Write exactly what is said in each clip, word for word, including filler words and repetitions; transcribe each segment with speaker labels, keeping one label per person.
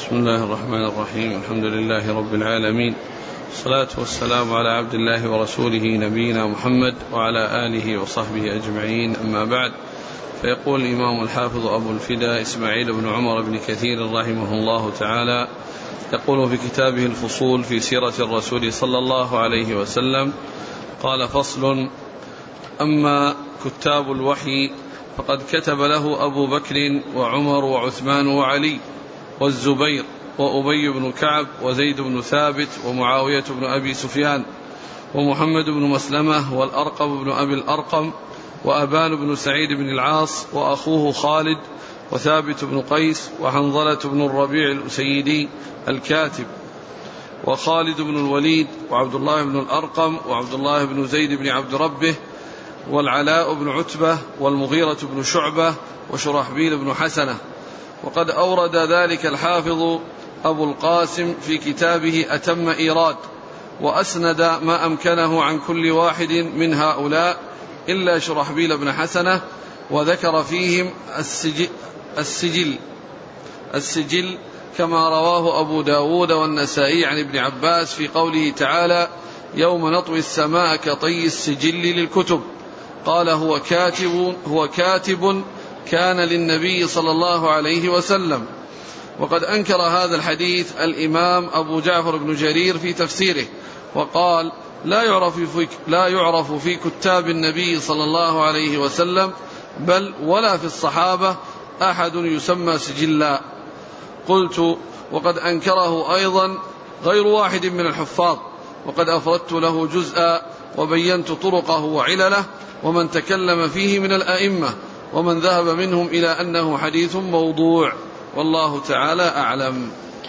Speaker 1: بسم الله الرحمن الرحيم. الحمد لله رب العالمين، الصلاة والسلام على عبد الله ورسوله نبينا محمد وعلى آله وصحبه أجمعين، أما بعد. فيقول الإمام الحافظ أبو الفداء إسماعيل بن عمر بن كثير رحمه الله تعالى، يقول في كتابه الفصول في سيرة الرسول صلى الله عليه وسلم: قال: فصل: أما كتاب الوحي فقد كتب له أبو بكر وعمر وعثمان وعلي والزبير وأبي بن كعب وزيد بن ثابت ومعاوية بن أبي سفيان ومحمد بن مسلمة والأرقم بن أبي الأرقم وأبان بن سعيد بن العاص وأخوه خالد وثابت بن قيس وحنظلة بن الربيع الأسيدي الكاتب وخالد بن الوليد وعبد الله بن الأرقم وعبد الله بن زيد بن عبد ربه والعلاء بن عتبة والمغيرة بن شعبة وشرحبيل بن حسنة. وقد أورد ذلك الحافظ أبو القاسم في كتابه أتم إيراد، وأسند ما أمكنه عن كل واحد من هؤلاء إلا شرحبيل بن حسنة، وذكر فيهم السجل, السجل, السجل كما رواه أبو داود والنسائي عن ابن عباس في قوله تعالى: يوم نطوي السماء كطي السجل للكتب. قال: هو كاتب, هو كاتب كان للنبي صلى الله عليه وسلم. وقد أنكر هذا الحديث الإمام أبو جعفر بن جرير في تفسيره، وقال: لا يعرف في, لا يعرف في كتاب النبي صلى الله عليه وسلم بل ولا في الصحابة أحد يسمى سجلا. قلت: وقد أنكره أيضا غير واحد من الحفاظ، وقد أفردت له جزءا وبينت طرقه وعلله ومن تكلم فيه من الأئمة ومن ذهب منهم إلى أنه حديث موضوع، والله تعالى أعلم.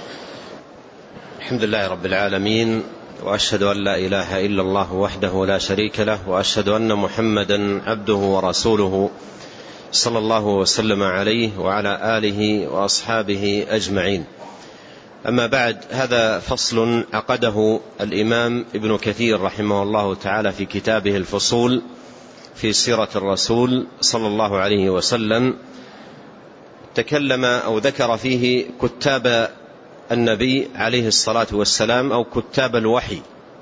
Speaker 2: الحمد لله رب العالمين، وأشهد أن لا إله إلا الله وحده لا شريك له، وأشهد أن محمدا عبده ورسوله صلى الله وسلم عليه وعلى آله وأصحابه أجمعين. أما بعد، هذا فصل عقده الإمام ابن كثير رحمه الله تعالى في كتابه الفصول في سيرة الرسول صلى الله عليه وسلم. تكلم أو ذكر فيه كتاب النبي عليه الصلاة والسلام أو كتاب الوحي،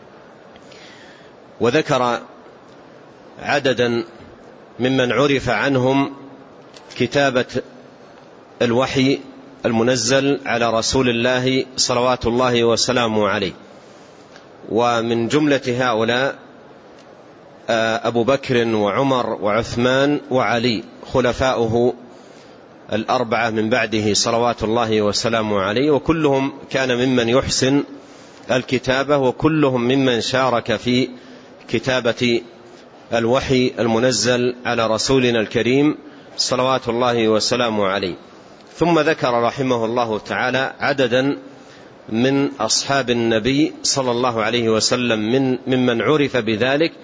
Speaker 2: وذكر عددا ممن عرف عنهم كتابة الوحي المنزل على رسول الله صلوات الله وسلامه عليه. ومن جملة هؤلاء أبو بكر وعمر وعثمان وعلي خلفاؤه الأربعة من بعده صلوات الله وسلامه عليه، وكلهم كان ممن يحسن الكتابة، وكلهم ممن شارك في كتابة الوحي المنزل على رسولنا الكريم صلوات الله وسلامه عليه. ثم ذكر رحمه الله تعالى عددا من أصحاب النبي صلى الله عليه وسلم من ممن عرف بذلك،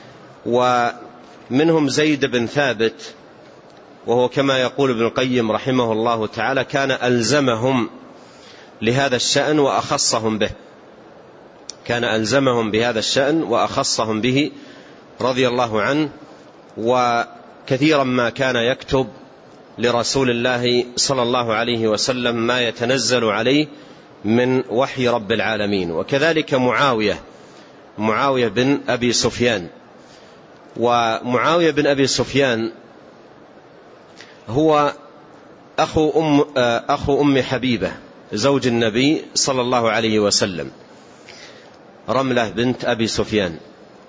Speaker 2: ومنهم زيد بن ثابت، وهو كما يقول ابن القيم رحمه الله تعالى كان ألزمهم لهذا الشأن وأخصهم به، كان ألزمهم بهذا الشأن وأخصهم به رضي الله عنه. وكثيرا ما كان يكتب لرسول الله صلى الله عليه وسلم ما يتنزل عليه من وحي رب العالمين. وكذلك معاوية معاوية بن أبي سفيان. ومعاوية بن أبي سفيان هو أخو أم, أخو أم حبيبة زوج النبي صلى الله عليه وسلم، رملة بنت أبي سفيان.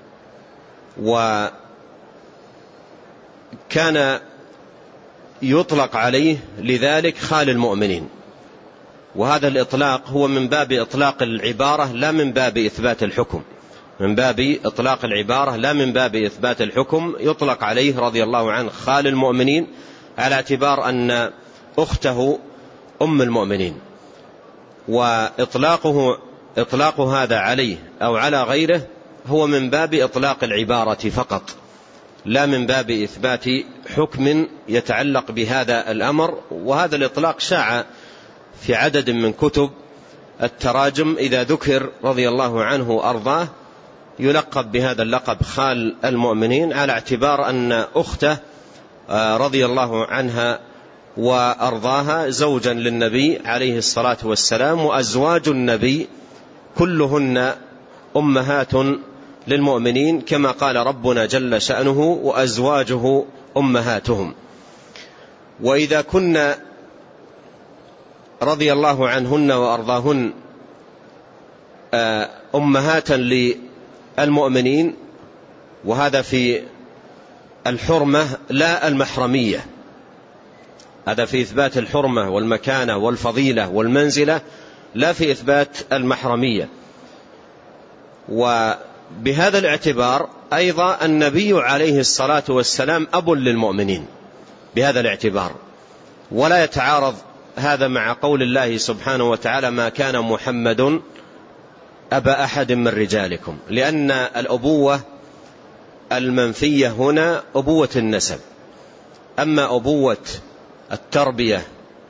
Speaker 2: وكان يطلق عليه لذلك خال المؤمنين، وهذا الإطلاق هو من باب إطلاق العبارة لا من باب إثبات الحكم، من باب إطلاق العبارة لا من باب إثبات الحكم. يطلق عليه رضي الله عنه خال المؤمنين على اعتبار أن أخته أم المؤمنين، وإطلاقه إطلاق هذا عليه أو على غيره هو من باب إطلاق العبارة فقط، لا من باب إثبات حكم يتعلق بهذا الأمر. وهذا الإطلاق شاع في عدد من كتب التراجم، إذا ذكر رضي الله عنه وأرضاه يلقب بهذا اللقب خال المؤمنين على اعتبار أن أخته رضي الله عنها وأرضاها زوجا للنبي عليه الصلاة والسلام، وأزواج النبي كلهن أمهات للمؤمنين كما قال ربنا جل شأنه وأزواجه أمهاتهم. وإذا كن رضي الله عنهن وأرضاهن أمهات للمؤمنين، وهذا في الحرمة لا المحرمية، هذا في إثبات الحرمة والمكانة والفضيلة والمنزلة، لا في إثبات المحرمية. وبهذا الاعتبار أيضا النبي عليه الصلاة والسلام أب للمؤمنين بهذا الاعتبار، ولا يتعارض هذا مع قول الله سبحانه وتعالى ما كان محمد أبا أحد من رجالكم، لأن الأبوة المنفية هنا أبوة النسب، أما أبوة التربية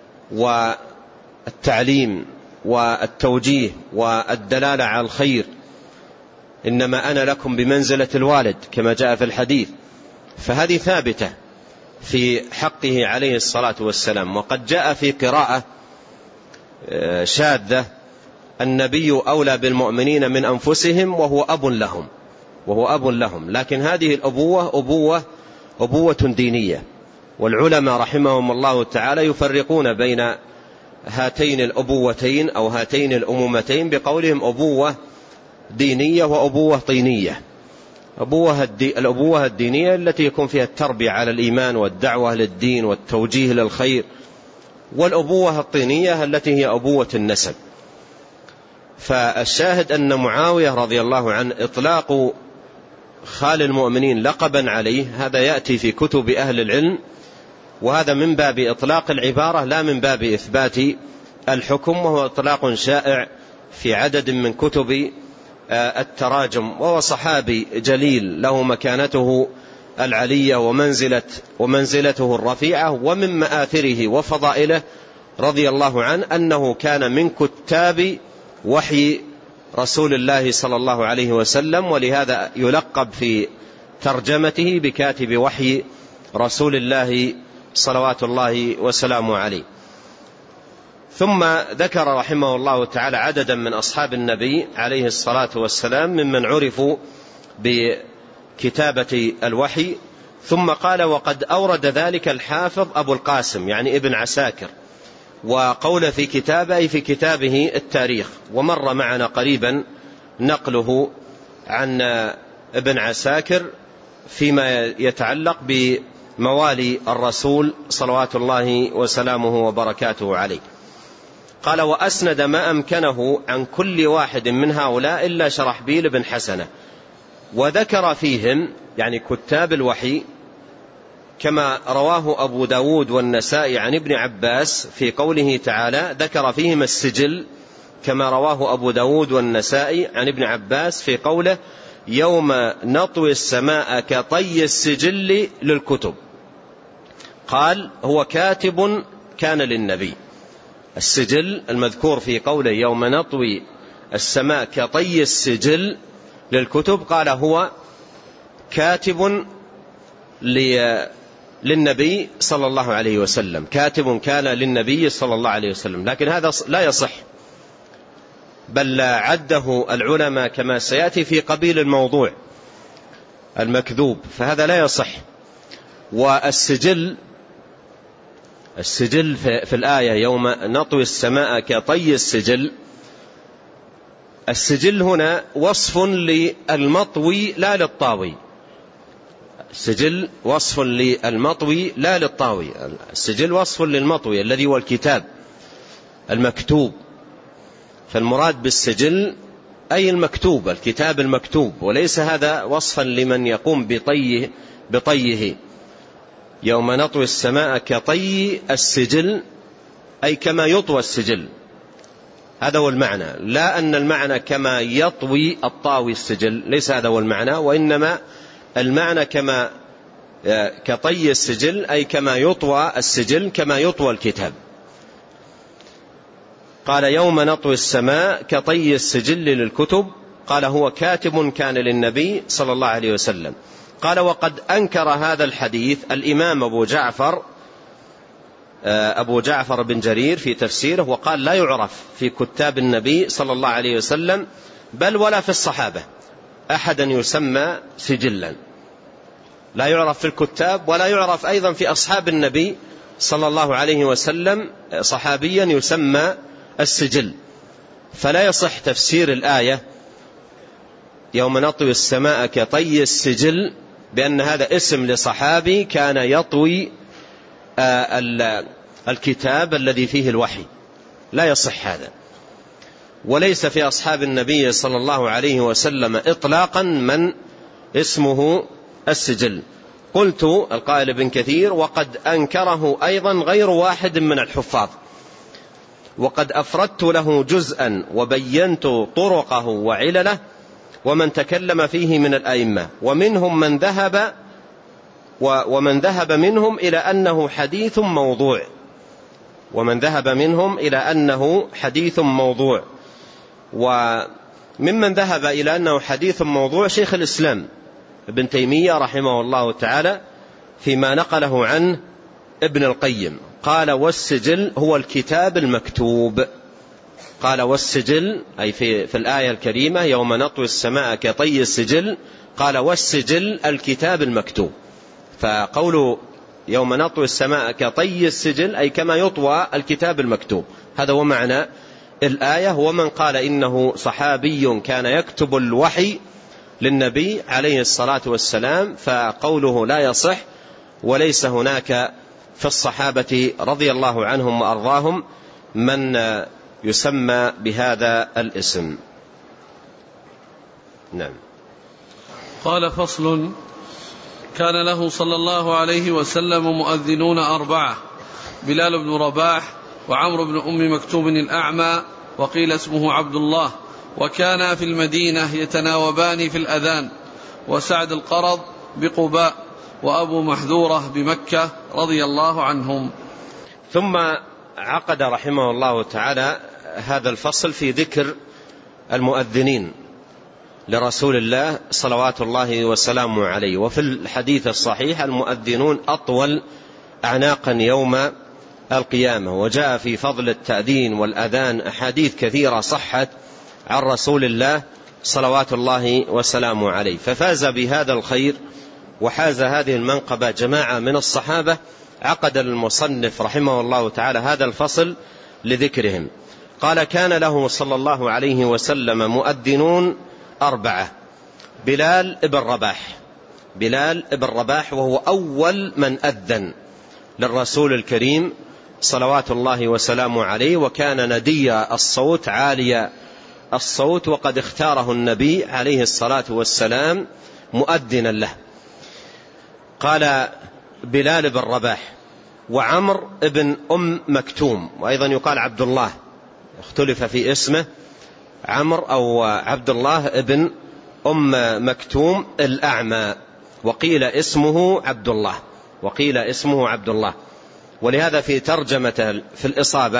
Speaker 2: والتعليم والتوجيه والدلالة على الخير إنما أنا لكم بمنزلة الوالد كما جاء في الحديث، فهذه ثابتة في حقه عليه الصلاة والسلام. وقد جاء في قراءة شاذة النبي أولى بالمؤمنين من أنفسهم وهو أب لهم، وهو أب لهم، لكن هذه الأبوة أبوة أبوة دينية، والعلماء رحمهم الله تعالى يفرقون بين هاتين الأبوتين أو هاتين الأمومتين بقولهم أبوة دينية وأبوة طينية. أبوة الدي... الأبوة الدينية التي يكون فيها التربية على الإيمان والدعوة للدين والتوجيه للخير، والأبوة الطينية التي هي أبوة النسب. فالشاهد أن معاوية رضي الله عنه إطلاق خال المؤمنين لقبا عليه هذا يأتي في كتب أهل العلم، وهذا من باب إطلاق العبارة لا من باب إثبات الحكم، وهو إطلاق شائع في عدد من كتب التراجم. وهو صحابي جليل له مكانته العلية ومنزلة ومنزلته الرفيعة، ومن مآثره وفضائله رضي الله عنه أنه كان من كتاب وحي رسول الله صلى الله عليه وسلم، ولهذا يلقب في ترجمته بكاتب وحي رسول الله صلوات الله وسلامه عليه. ثم ذكر رحمه الله تعالى عددا من أصحاب النبي عليه الصلاة والسلام ممن عرفوا بكتابة الوحي، ثم قال وقد أورد ذلك الحافظ أبو القاسم يعني ابن عساكر، وقول في كتابه أي في كتابه التاريخ، ومر معنا قريبا نقله عن ابن عساكر فيما يتعلق بموالي الرسول صلوات الله وسلامه وبركاته عليه. قال وأسند ما أمكنه عن كل واحد من هؤلاء إلا شرحبيل بن حسنة، وذكر فيهم يعني كتاب الوحي كما رواه أبو داود والنسائي عن ابن عباس في قوله تعالى، ذكر فيهم السجل كما رواه أبو داود والنسائي عن ابن عباس في قوله يوم نطوي السماء كطي السجل للكتب. قال هو كاتب كان للنبي. السجل المذكور في قوله يوم نطوي السماء كطي السجل للكتب، قال هو كاتب للنبي صلى الله عليه وسلم، كاتب كان للنبي صلى الله عليه وسلم، لكن هذا لا يصح، بل عده العلماء كما سيأتي في قبيل الموضوع المكذوب، فهذا لا يصح. والسجل السجل في الآية يوم نطوي السماء كطي السجل، السجل هنا وصف للمطوي لا للطاوي، السجل وصف للمطوي لا للطاوي، السجل وصف للمطوي الذي هو الكتاب المكتوب، فالمراد بالسجل أي المكتوب الكتاب المكتوب، وليس هذا وصفا لمن يقوم بطيه بطيه يوم نطوي السماء كطي السجل أي كما يطوى السجل، هذا هو المعنى، لا أن المعنى كما يطوي الطاوي السجل، ليس هذا هو المعنى، وإنما المعنى كما كطي السجل أي كما يطوى السجل كما يطوى الكتاب. قال يوم نطوي السماء كطي السجل للكتب، قال هو كاتب كان للنبي صلى الله عليه وسلم. قال وقد أنكر هذا الحديث الإمام أبو جعفر أبو جعفر بن جرير في تفسيره وقال لا يعرف في كتاب النبي صلى الله عليه وسلم بل ولا في الصحابة أحدا يسمى سجلا، لا يعرف في الكتاب ولا يعرف أيضا في أصحاب النبي صلى الله عليه وسلم صحابيا يسمى السجل. فلا يصح تفسير الآية يوم نطوي السماء كطي السجل بأن هذا اسم لصحابي كان يطوي الكتاب الذي فيه الوحي، لا يصح هذا. وليس في أصحاب النبي صلى الله عليه وسلم إطلاقا من اسمه السجل. قلت القائل ابن كثير وقد أنكره أيضا غير واحد من الحفاظ، وقد أفردت له جزءا وبينت طرقه وعلله ومن تكلم فيه من الأئمة، ومنهم من ذهب ومن ذهب منهم إلى أنه حديث موضوع ومن ذهب منهم إلى أنه حديث موضوع وممن ذهب إلى أنه حديث موضوع شيخ الإسلام ابن تيمية رحمه الله تعالى فيما نقله عنه ابن القيم، قال والسجل هو الكتاب المكتوب. قال والسجل أي في, في الآية الكريمة يوم نطوي السماء كطي السجل، قال والسجل الكتاب المكتوب. فقول يوم نطوي السماء كطي السجل أي كما يطوى الكتاب المكتوب، هذا هو معنى الآية. ومن قال إنه صحابي كان يكتب الوحي للنبي عليه الصلاة والسلام فقوله لا يصح، وليس هناك في الصحابة رضي الله عنهم وأرضاهم من يسمى بهذا الاسم. نعم.
Speaker 1: قال فصل: كان له صلى الله عليه وسلم مؤذنون أربعة: بلال بن رباح، وعمرو بن أم مكتوم الأعمى، وقيل اسمه عبد الله، وكانا في المدينة يتناوبان في الأذان، وسعد القرض بقباء، وأبو محذورة بمكة رضي الله عنهم.
Speaker 2: ثم عقد رحمه الله تعالى هذا الفصل في ذكر المؤذنين لرسول الله صلوات الله وسلامه عليه. وفي الحديث الصحيح المؤذنون أطول أعناقا يوم القيامة، وجاء في فضل التأذين والأذان أحاديث كثيرة صحت عن رسول الله صلوات الله وسلامه عليه. ففاز بهذا الخير وحاز هذه المنقبة جماعة من الصحابة، عقد المصنف رحمه الله تعالى هذا الفصل لذكرهم. قال: كان له صلى الله عليه وسلم مؤذنون أربعة: بلال ابن رباح، بلال ابن رباح وهو أول من أذن للرسول الكريم صلوات الله وسلامه عليه، وكان ندي الصوت عالي الصوت، وقد اختاره النبي عليه الصلاة والسلام مؤذنا له. قال بلال بن رباح، وعمر ابن أم مكتوم، وأيضا يقال عبد الله، اختلف في اسمه عمر أو عبد الله ابن أم مكتوم الأعمى، وقيل اسمه عبد الله وقيل اسمه عبد الله ولهذا في ترجمة في الإصابة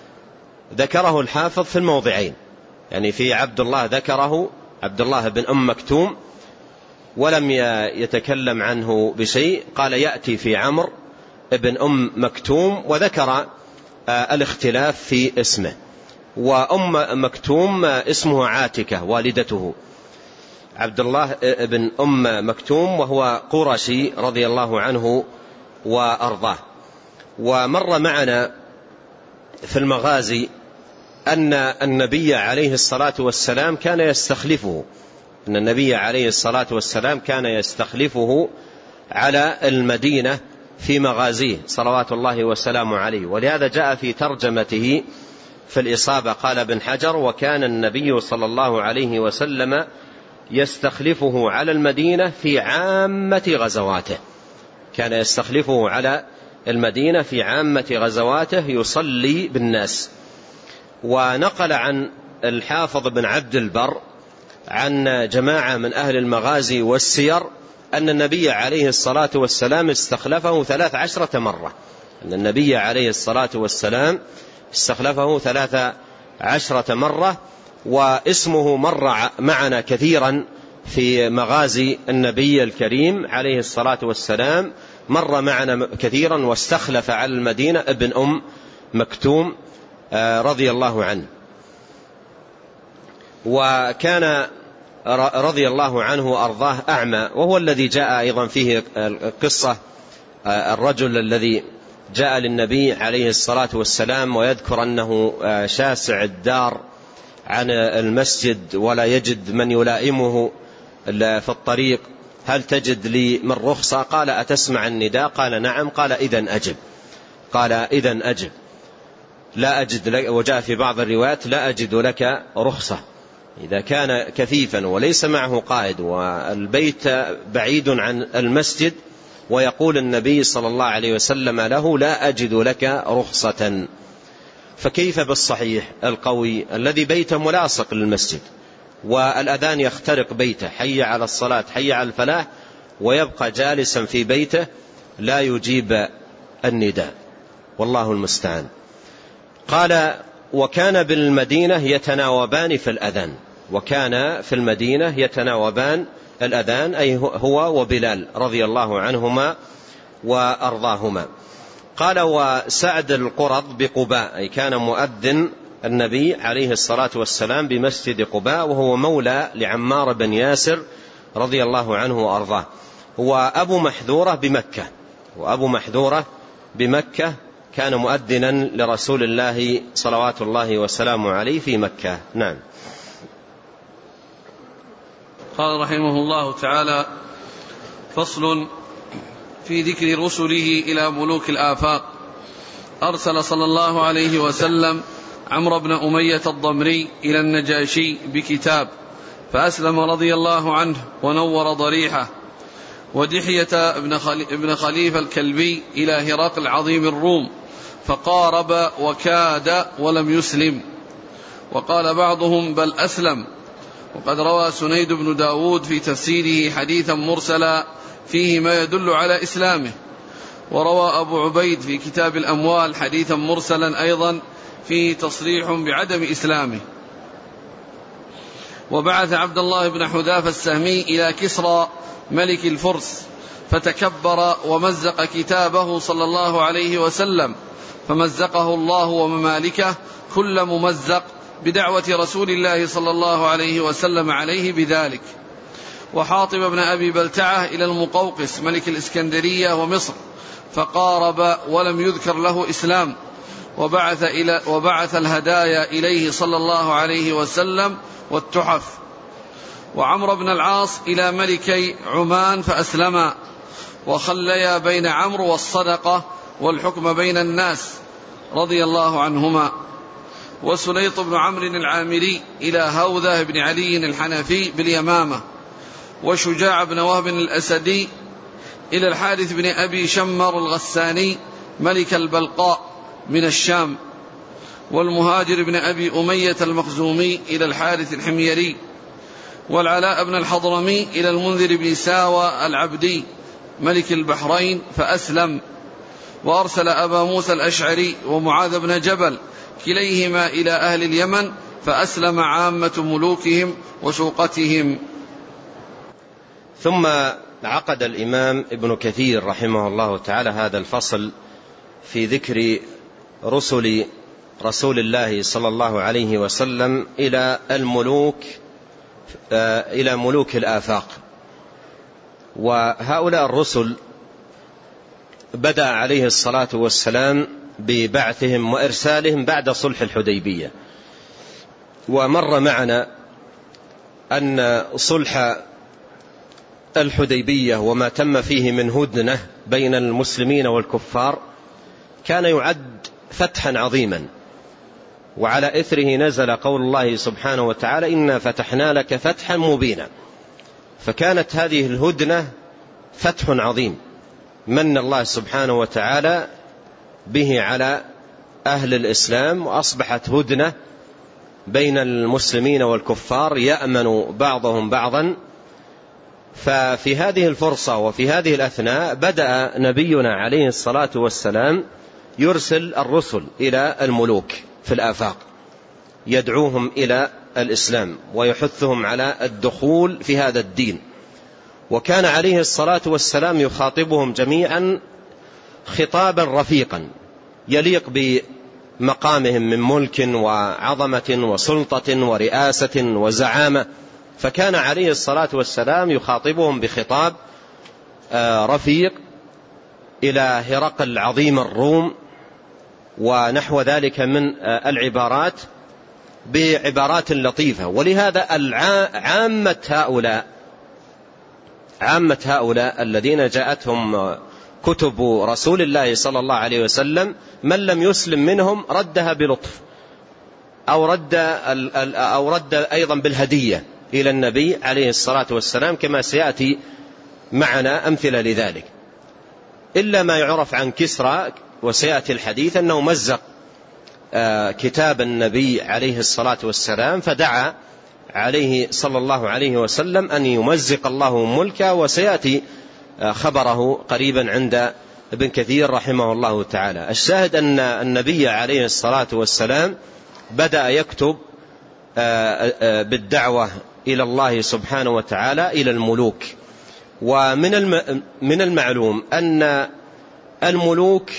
Speaker 2: ذكره الحافظ في الموضعين، يعني في عبد الله ذكره عبد الله بن أم مكتوم ولم يتكلم عنه بشيء، قال يأتي في عمر ابن أم مكتوم، وذكر الاختلاف في اسمه. وأم مكتوم اسمه عاتكة والدته، عبد الله ابن أم مكتوم وهو قرشي رضي الله عنه وأرضاه. ومر معنا في المغازي أن النبي عليه الصلاة والسلام كان يستخلفه أن النبي عليه الصلاة والسلام كان يستخلفه على المدينة في مغازيه صلوات الله وسلامه عليه. ولهذا جاء في ترجمته في الإصابة قال ابن حجر: وكان النبي صلى الله عليه وسلم يستخلفه على المدينة في عامة غزواته، كان يستخلفه على المدينة في عامة غزواته يصلي بالناس. ونقل عن الحافظ بن عبد البر عن جماعة من أهل المغازي والسير أن النبي عليه الصلاة والسلام استخلفه ثلاث عشرة مرة أن النبي عليه الصلاة والسلام استخلفه ثلاث عشرة مرة، واسمه مر معنا كثيرا في مغازي النبي الكريم عليه الصلاة والسلام، مر معنا كثيرا واستخلف على المدينة ابن أم مكتوم رضي الله عنه. وكان رضي الله عنه وأرضاه أعمى، وهو الذي جاء أيضا فيه قصة الرجل الذي جاء للنبي عليه الصلاة والسلام ويذكر أنه شاسع الدار عن المسجد ولا يجد من يلائمه في الطريق، هل تجد لي من رخصة؟ قال أتسمع النداء؟ قال نعم. قال إذن أجب. قال إذن أجب، لا أجد لك. وجاء في بعض الروايات لا أجد لك رخصة. إذا كان كفيفا وليس معه قائد والبيت بعيد عن المسجد ويقول النبي صلى الله عليه وسلم له لا أجد لك رخصة، فكيف بالصحيح القوي الذي بيته ملاصق للمسجد والأذان يخترق بيته، حي على الصلاة حي على الفلاح، ويبقى جالسا في بيته لا يجيب النداء، والله المستعان. قال وكان بالمدينة يتناوبان في الأذان، وكان في المدينة يتناوبان الأذان، أي هو وبلال رضي الله عنهما وأرضاهما. قال وسعد القرظ بقباء، أي كان مؤذن النبي عليه الصلاة والسلام بمسجد قباء، وهو مولى لعمار بن ياسر رضي الله عنه وأرضاه. هو أبو محذورة بمكة، وأبو محذورة بمكة كان مؤذنا لرسول الله صلوات الله وسلامه عليه في مكة. نعم.
Speaker 1: قال رحمه الله تعالى: فصل في ذكر رسله إلى ملوك الآفاق. أرسل صلى الله عليه وسلم عمرو بن أمية الضمري إلى النجاشي بكتاب، فأسلم رضي الله عنه ونور ضريحه، ودحية ابن خليفة الكلبي إلى هرقل عظيم الروم، فقارب وكاد ولم يسلم، وقال بعضهم بل أسلم. وقد روى سنيد بن داود في تفسيره حديثا مرسلا فيه ما يدل على إسلامه، وروى أبو عبيد في كتاب الأموال حديثا مرسلا أيضا فيه تصريح بعدم إسلامه. وبعث عبد الله بن حذافة السهمي إلى كسرى ملك الفرس، فتكبر ومزق كتابه صلى الله عليه وسلم، فمزقه الله وممالكه كل ممزق بدعوة رسول الله صلى الله عليه وسلم عليه بذلك. وحاطب بن أبي بلتعة إلى المقوقس ملك الإسكندرية ومصر، فقارب ولم يذكر له إسلام، وبعث, إلى وبعث الهدايا إليه صلى الله عليه وسلم والتحف. وعمرو بن العاص إلى ملكي عمان فأسلما، وخليا بين عمرو والصدقة والحكم بين الناس رضي الله عنهما. وسليط بن عمرو العامري إلى هوذة بن علي الحنفي باليمامة. وشجاع بن وهب الأسدي إلى الحارث بن أبي شمر الغساني ملك البلقاء من الشام. والمهاجر بن أبي أمية المخزومي إلى الحارث الحميري. والعلاء بن الحضرمي إلى المنذر بن ساوى العبدي ملك البحرين فأسلم. وأرسل أبا موسى الأشعري ومعاذ بن جبل كليهما إلى أهل اليمن، فأسلم عامة ملوكهم وشوقتهم.
Speaker 2: ثم عقد الإمام ابن كثير رحمه الله تعالى هذا الفصل في ذكر رسل رسول الله صلى الله عليه وسلم إلى الملوك إلى ملوك الآفاق. وهؤلاء الرسل بدأ عليه الصلاة والسلام ببعثهم وإرسالهم بعد صلح الحديبية. ومر معنا أن صلح الحديبية وما تم فيه من هدنة بين المسلمين والكفار كان يعد فتحا عظيما، وعلى إثره نزل قول الله سبحانه وتعالى إنا فتحنا لك فتحا مبينا. فكانت هذه الهدنة فتح عظيم من الله سبحانه وتعالى به على أهل الإسلام، وأصبحت هدنة بين المسلمين والكفار يأمن بعضهم بعضا. ففي هذه الفرصة وفي هذه الأثناء بدأ نبينا عليه الصلاة والسلام يرسل الرسل إلى الملوك في الآفاق، يدعوهم إلى الإسلام ويحثهم على الدخول في هذا الدين. وكان عليه الصلاة والسلام يخاطبهم جميعا خطابا رفيقا يليق بمقامهم من ملك وعظمة وسلطة ورئاسة وزعامة، فكان عليه الصلاة والسلام يخاطبهم بخطاب رفيق إلى هرقل عظيم الروم ونحو ذلك من العبارات بعبارات لطيفة. ولهذا عامة هؤلاء عامة هؤلاء الذين جاءتهم كتب رسول الله صلى الله عليه وسلم من لم يسلم منهم ردها بلطف أو رد, أو رد أيضا بالهدية إلى النبي عليه الصلاة والسلام، كما سيأتي معنا أمثلة لذلك، إلا ما يعرف عن كسرى وسيأتي الحديث أنه مزق كتاب النبي عليه الصلاة والسلام، فدعا عليه صلى الله عليه وسلم أن يمزق الله ملكه، وسيأتي خبره قريبا عند ابن كثير رحمه الله تعالى. الشاهد أن النبي عليه الصلاة والسلام بدأ يكتب بالدعوة إلى الله سبحانه وتعالى إلى الملوك. ومن من المعلوم أن الملوك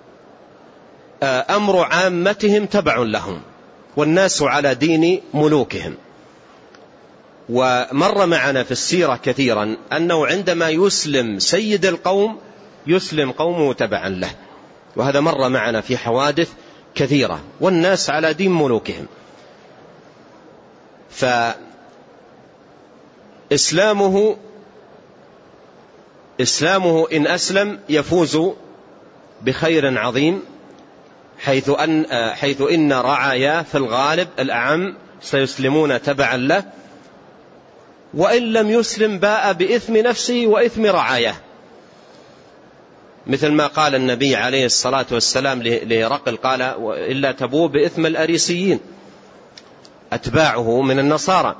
Speaker 2: أمر عامتهم تبع لهم، والناس على دين ملوكهم. ومر معنا في السيرة كثيرا أنه عندما يسلم سيد القوم يسلم قومه تبعا له، وهذا مر معنا في حوادث كثيرة، والناس على دين ملوكهم. فإسلامه إسلامه إن أسلم يفوز بخير عظيم، حيث أن حيث إن رعاياه في الغالب الأعم سيسلمون تبعا له، وإن لم يسلم باء بإثم نفسه وإثم رعاياه، مثل ما قال النبي عليه الصلاة والسلام لهرقل، قال إلا تبوء بإثم الأريسيين أتباعه من النصارى.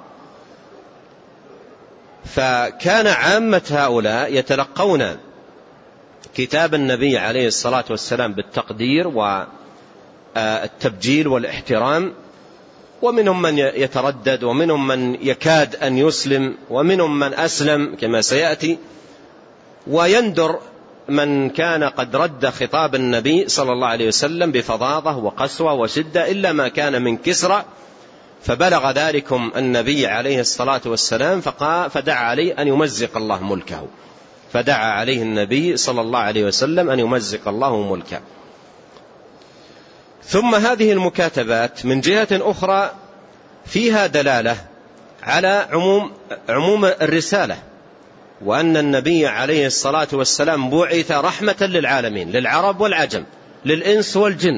Speaker 2: فكان عامة هؤلاء يتلقون كتاب النبي عليه الصلاة والسلام بالتقدير والتبجيل والاحترام، ومنهم من يتردد، ومنهم من يكاد أن يسلم، ومنهم من أسلم كما سيأتي. ويندر من كان قد رد خطاب النبي صلى الله عليه وسلم بفظاظة وقسوة وشدة، إلا ما كان من كسرى، فبلغ ذلكم النبي عليه الصلاة والسلام فدعا عليه أن يمزق الله ملكه، فدعا عليه النبي صلى الله عليه وسلم أن يمزق الله ملكه. ثم هذه المكاتبات من جهة أخرى فيها دلالة على عموم, عموم الرسالة، وأن النبي عليه الصلاة والسلام بعث رحمة للعالمين، للعرب والعجم، للإنس والجن،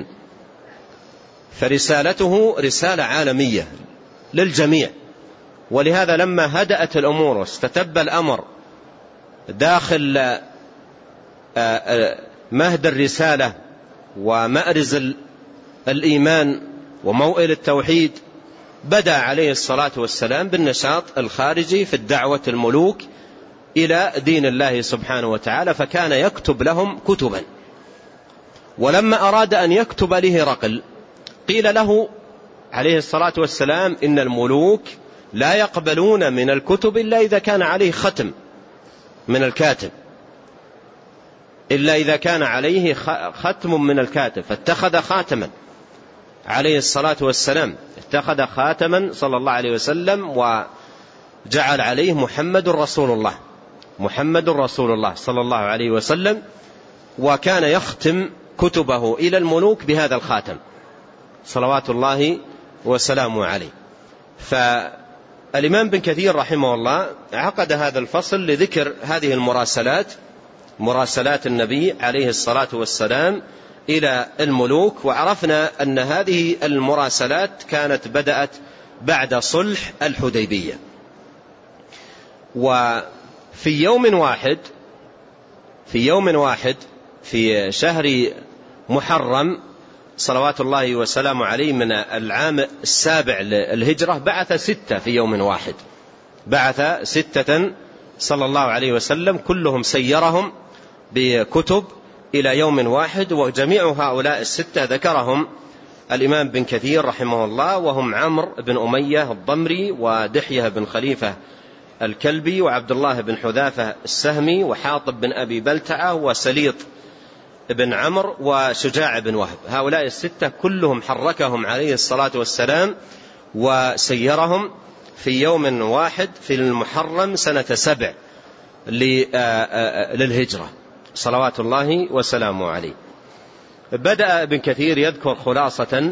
Speaker 2: فرسالته رسالة عالمية للجميع. ولهذا لما هدأت الأمور واستتب الأمر داخل مهد الرسالة ومأرز الإيمان وموئل التوحيد، بدأ عليه الصلاة والسلام بالنشاط الخارجي في الدعوة الملوك إلى دين الله سبحانه وتعالى، فكان يكتب لهم كتبا. ولما أراد أن يكتب لهرقل قيل له عليه الصلاة والسلام إن الملوك لا يقبلون من الكتب إلا إذا كان عليه ختم من الكاتب، إلا إذا كان عليه ختم من الكاتب، فاتخذ خاتما عليه الصلاة والسلام، اتخذ خاتما صلى الله عليه وسلم وجعل عليه محمد رسول الله، محمد رسول الله صلى الله عليه وسلم، وكان يختم كتبه إلى الملوك بهذا الخاتم صلوات الله وسلامه عليه. فالإمام بن كثير رحمه الله عقد هذا الفصل لذكر هذه المراسلات، مراسلات النبي عليه الصلاة والسلام إلى الملوك. وعرفنا أن هذه المراسلات كانت بدأت بعد صلح الحديبية. وفي يوم واحد في يوم واحد في شهر محرم صلوات الله وسلامه عليه من العام السابع للهجرة بعث ستة في يوم واحد، بعث ستة صلى الله عليه وسلم، كلهم سيرهم بكتب إلى يوم واحد. وجميع هؤلاء الستة ذكرهم الإمام بن كثير رحمه الله، وهم عمرو بن أمية الضمري، ودحية بن خليفة الكلبي، وعبد الله بن حذافة السهمي، وحاطب بن أبي بلتعة، وسليط بن عمرو وشجاع بن وهب. هؤلاء الستة كلهم حركهم عليه الصلاة والسلام وسيرهم في يوم واحد في المحرم سنة سبع للهجرة صلوات الله وسلامه عليه. بدأ ابن كثير يذكر خلاصة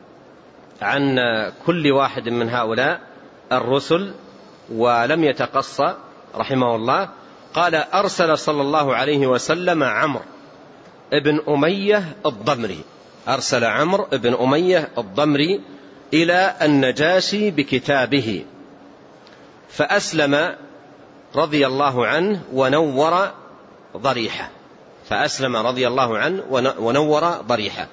Speaker 2: عن كل واحد من هؤلاء الرسل ولم يتقص رحمه الله. قال: أرسل صلى الله عليه وسلم عمرو ابن أمية الضمري أرسل عمرو ابن أمية الضمري إلى النجاشي بكتابه فأسلم رضي الله عنه ونور ضريحة فأسلم رضي الله عنه ونور ضريحة.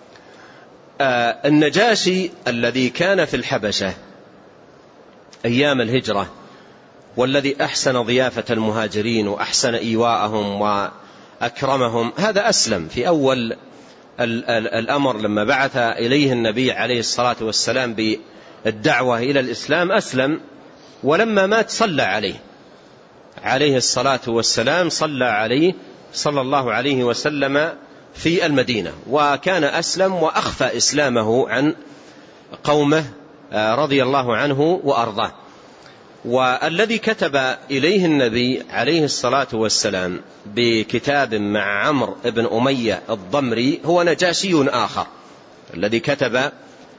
Speaker 2: آه النجاشي الذي كان في الحبشة أيام الهجرة والذي أحسن ضيافة المهاجرين وأحسن إيواءهم وأكرمهم، هذا أسلم في أول الأمر لما بعث إليه النبي عليه الصلاة والسلام بالدعوة إلى الإسلام أسلم، ولما مات صلى عليه عليه الصلاة والسلام صلى عليه صلى الله عليه وسلم في المدينة، وكان أسلم وأخفى إسلامه عن قومه رضي الله عنه وأرضاه. والذي كتب إليه النبي عليه الصلاة والسلام بكتاب مع عمرو بن أمية الضمري هو نجاشي آخر. الذي كتب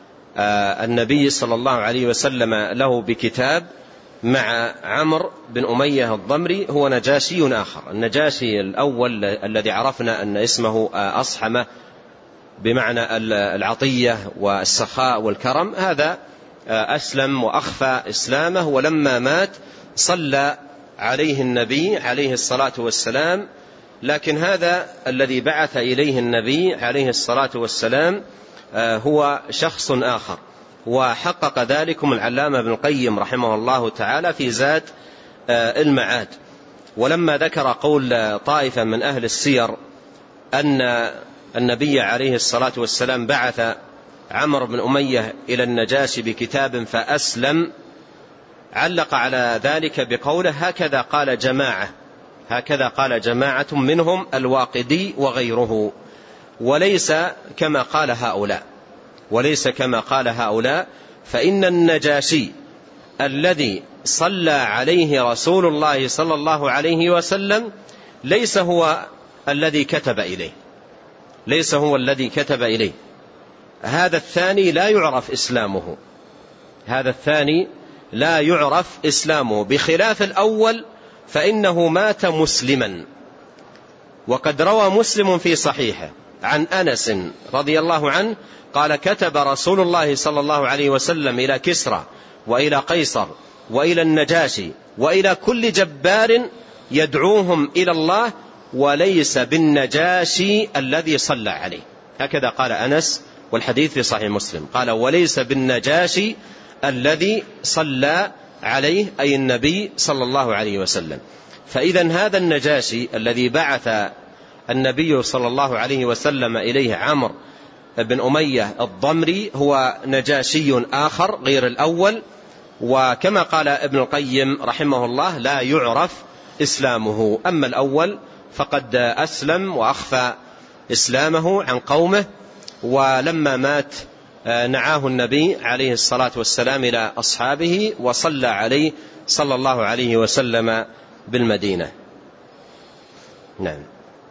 Speaker 2: النبي صلى الله عليه وسلم له بكتاب مع عمرو بن أمية الضمري هو نجاشي آخر. النجاشي الأول الذي عرفنا أن اسمه أصحمة بمعنى العطية والسخاء والكرم، هذا أسلم وأخفى إسلامه، ولما مات صلى عليه النبي عليه الصلاة والسلام. لكن هذا الذي بعث إليه النبي عليه الصلاة والسلام هو شخص آخر، وحقق ذلكم العلامة ابن القيم رحمه الله تعالى في زاد المعاد. ولما ذكر قول طائفة من أهل السير أن النبي عليه الصلاة والسلام بعث عمرو بن أمية إلى النجاشي بكتاب فأسلم، علق على ذلك بقوله: هكذا قال جماعة هكذا قال جماعة منهم الواقدي وغيره، وليس كما قال هؤلاء وليس كما قال هؤلاء فإن النجاشي الذي صلى عليه رسول الله صلى الله عليه وسلم ليس هو الذي كتب إليه ليس هو الذي كتب إليه هذا الثاني لا يعرف إسلامه هذا الثاني لا يعرف إسلامه بخلاف الأول فإنه مات مسلما. وقد روى مسلم في صحيحه عن أنس رضي الله عنه قال: كتب رسول الله صلى الله عليه وسلم إلى كسرى وإلى قيصر وإلى النجاشي وإلى كل جبار يدعوهم إلى الله وليس بالنجاشي الذي صلى عليه. هكذا قال أنس، والحديث في صحيح مسلم، قال: وليس بالنجاشي الذي صلى عليه، أي النبي صلى الله عليه وسلم. فإذا هذا النجاشي الذي بعث النبي صلى الله عليه وسلم إليه عمرو بن أمية الضمري هو نجاشي آخر غير الأول، وكما قال ابن القيم رحمه الله لا يعرف إسلامه. أما الأول فقد أسلم وأخفى إسلامه عن قومه، ولما مات نعاه النبي عليه الصلاة والسلام إلى أصحابه وصلى عليه صلى الله عليه وسلم بالمدينة. نعم.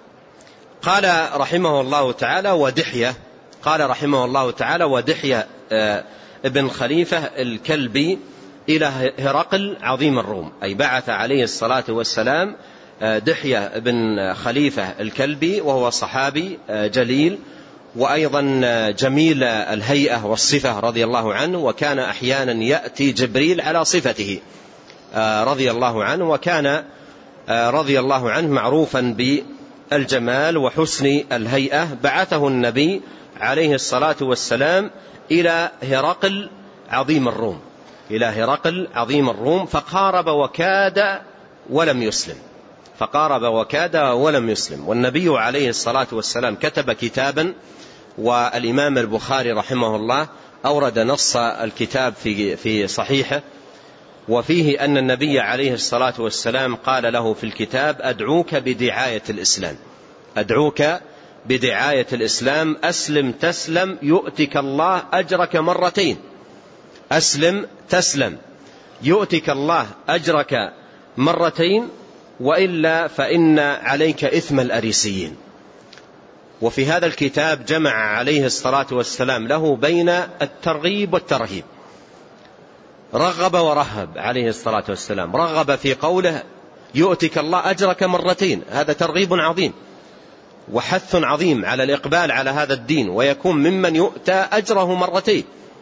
Speaker 2: قال رحمه الله تعالى ودحية قال رحمه الله تعالى ودحية ابن خليفة الكلبي إلى هرقل عظيم الروم، أي بعث عليه الصلاة والسلام دحية ابن خليفة الكلبي وهو صحابي جليل وأيضا جميل الهيئة والصفة رضي الله عنه، وكان أحيانا يأتي جبريل على صفته رضي الله عنه، وكان رضي الله عنه معروفا بالجمال وحسن الهيئة. بعثه النبي عليه الصلاة والسلام إلى هرقل عظيم الروم إلى هرقل عظيم الروم فقارب وكاد ولم يسلم فقارب وكاد ولم يسلم. والنبي عليه الصلاة والسلام كتب كتابا، والإمام البخاري رحمه الله أورد نص الكتاب في في صحيحه، وفيه أن النبي عليه الصلاة والسلام قال له في الكتاب: أدعوك بدعاية الإسلام أدعوك بدعاية الإسلام: أسلم تسلم يؤتك الله أجرك مرتين. أسلم تسلم يؤتك الله أجرك مرتين، وإلا فإن عليك إثم الأريسيين. وفي هذا الكتاب جمع عليه الصلاة والسلام له بين الترغيب والترهيب، رغب ورهب عليه الصلاة والسلام. رغب في قوله يؤتك الله أجرك مرتين، هذا ترغيب عظيم وحث عظيم على الإقبال على هذا الدين، ويكون ممن يؤتى أجره مرتين.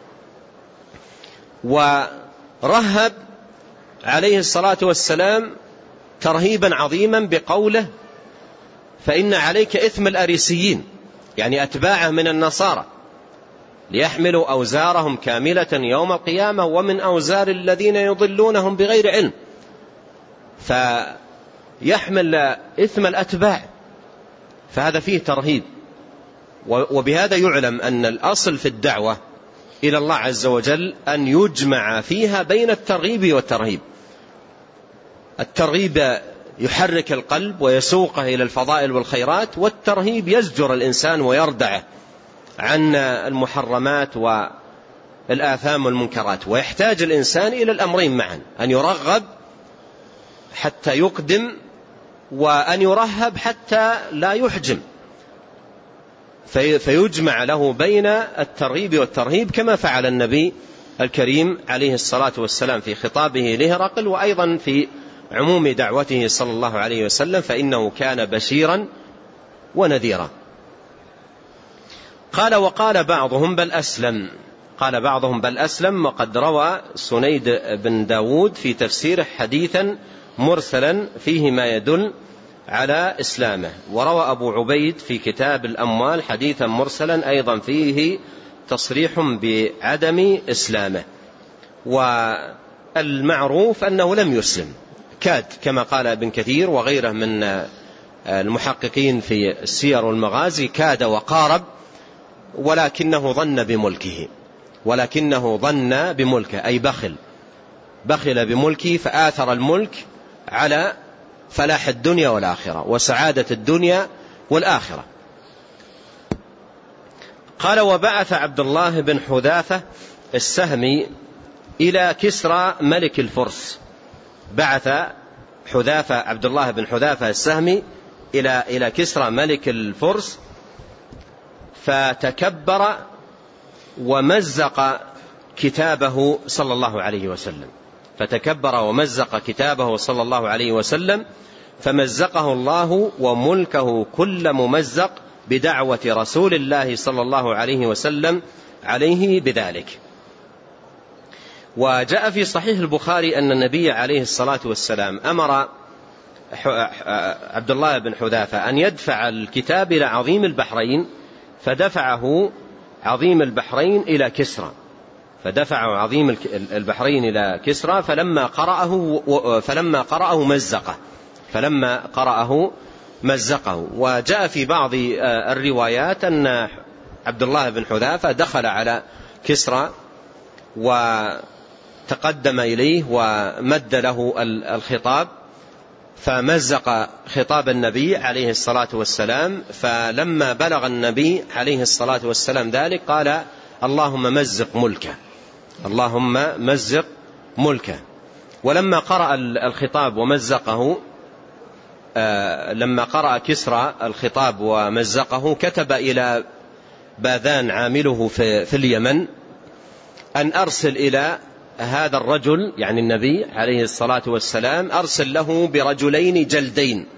Speaker 2: ورهب عليه الصلاة والسلام ترهيبا عظيما بقوله فإن عليك إثم الأريسيين، يعني أتباعه من النصارى، ليحملوا أوزارهم كاملة يوم القيامة ومن أوزار الذين يضلونهم بغير علم. فيحمل إثم الأتباع، فهذا فيه ترهيب. وبهذا يعلم أن الأصل في الدعوة إلى الله عز وجل أن يجمع فيها بين الترغيب والترهيب. الترغيب يحرك القلب ويسوقه إلى الفضائل والخيرات، والترهيب يزجر الإنسان ويردعه عن المحرمات والآثام والمنكرات. ويحتاج الإنسان إلى الأمرين معا: أن يرغب حتى يقدم، وأن يرهب حتى لا يحجم، فيجمع له بين الترغيب والترهيب، كما فعل النبي الكريم عليه الصلاة والسلام في خطابه لهرقل، وأيضا في عموم دعوته صلى الله عليه وسلم، فإنه كان بشيرا ونذيرا. قال: وقال بعضهم بل أسلم. قال بعضهم بل أسلم. وقد روى سنيد بن داود في تفسيره حديثا مرسلا فيه ما يدل على إسلامه. وروى أبو عبيد في كتاب الأموال حديثا مرسلا أيضا فيه تصريح بعدم إسلامه. والمعروف أنه لم يسلم، كاد، كما قال ابن كثير وغيره من المحققين في السير والمغازي: كاد وقارب، ولكنه ظن بملكه، ولكنه ظن بملكه أي بخل بخل بملكه، فآثر الملك على فلاح الدنيا والآخرة وسعادة الدنيا والآخرة. قال: وبعث عبد الله بن حذافة السهمي إلى كسرى ملك الفرس. بعث حذافة عبد الله بن حذافة السهمي إلى إلى كسرى ملك الفرس، فتكبر ومزق كتابه صلى الله عليه وسلم فتكبر ومزق كتابه صلى الله عليه وسلم فمزقه الله وملكه كل ممزق بدعوة رسول الله صلى الله عليه وسلم عليه بذلك. وجاء في صحيح البخاري أن النبي عليه الصلاة والسلام أمر عبد الله بن حذافة أن يدفع الكتاب إلى عظيم البحرين، فدفعه عظيم البحرين إلى كسرى فدفعه عظيم البحرين إلى كسرى فلما قرأه فلما قرأه مزقه فلما قرأه مزقه. وجاء في بعض الروايات أن عبد الله بن حذافة دخل على كسرى وتقدم إليه ومد له الخطاب، فمزق خطاب النبي عليه الصلاة والسلام. فلما بلغ النبي عليه الصلاة والسلام ذلك قال: اللهم مزق ملكه، اللهم مزق ملكه. ولما قرأ الخطاب ومزقه، لما قرأ كسرى الخطاب ومزقه، كتب إلى باذان عامله في اليمن أن أرسل إلى هذا الرجل، يعني النبي عليه الصلاة والسلام، أرسل له برجلين جلدين.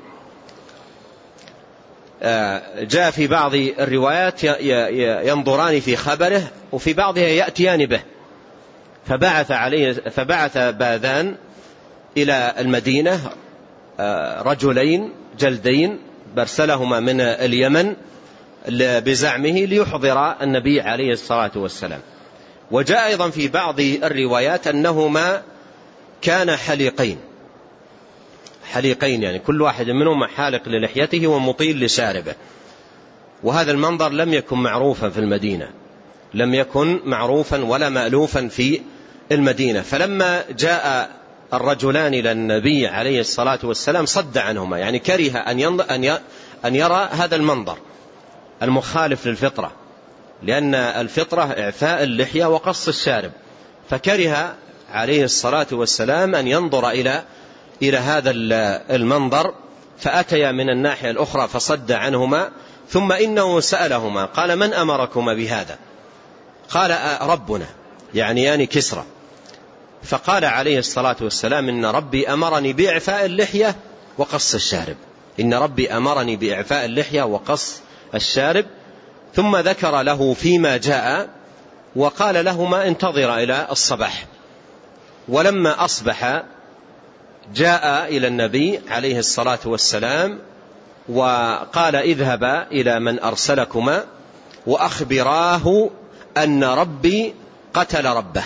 Speaker 2: جاء في بعض الروايات ينظران في خبره، وفي بعضها يأتيان به. فبعث عليه فبعث باذان إلى المدينة رجلين جلدين برسلهما من اليمن بزعمه ليحضر النبي عليه الصلاة والسلام. وجاء أيضا في بعض الروايات أنهما كان حليقين حليقين يعني كل واحد منهما حالق للحيته ومطيل لشاربه. وهذا المنظر لم يكن معروفا في المدينة، لم يكن معروفا ولا مألوفا في المدينة. فلما جاء الرجلان إلى النبي عليه الصلاة والسلام صد عنهما، يعني كره أن أن يرى هذا المنظر، المخالف للفطرة، لأن الفطرة إعفاء اللحية وقص الشارب، فكره عليه الصلاة والسلام أن ينظر إلى إلى هذا المنظر، فأتيا من الناحية الأخرى فصد عنهما، ثم إنه سألهما قال: من أمركما بهذا؟ قال: ربنا، يعني يعني كسرى. فقال عليه الصلاة والسلام: إن ربي أمرني بإعفاء اللحية وقص الشارب، إن ربي أمرني بإعفاء اللحية وقص الشارب. ثم ذكر له فيما جاء وقال لهما: انتظر إلى الصباح. ولما أصبح جاء إلى النبي عليه الصلاة والسلام وقال: اذهبا إلى من أرسلكما وأخبراه أن ربي قتل ربه،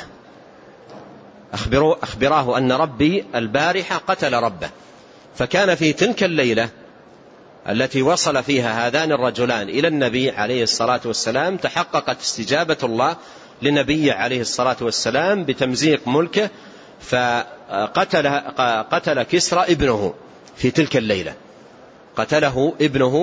Speaker 2: أخبراه أن ربي البارحة قتل ربه. فكان في تلك الليلة التي وصل فيها هذان الرجلان إلى النبي عليه الصلاة والسلام تحققت استجابة الله لنبي عليه الصلاة والسلام بتمزيق ملكه، فقتل قتل كسرى ابنه في تلك الليلة، قتله ابنه.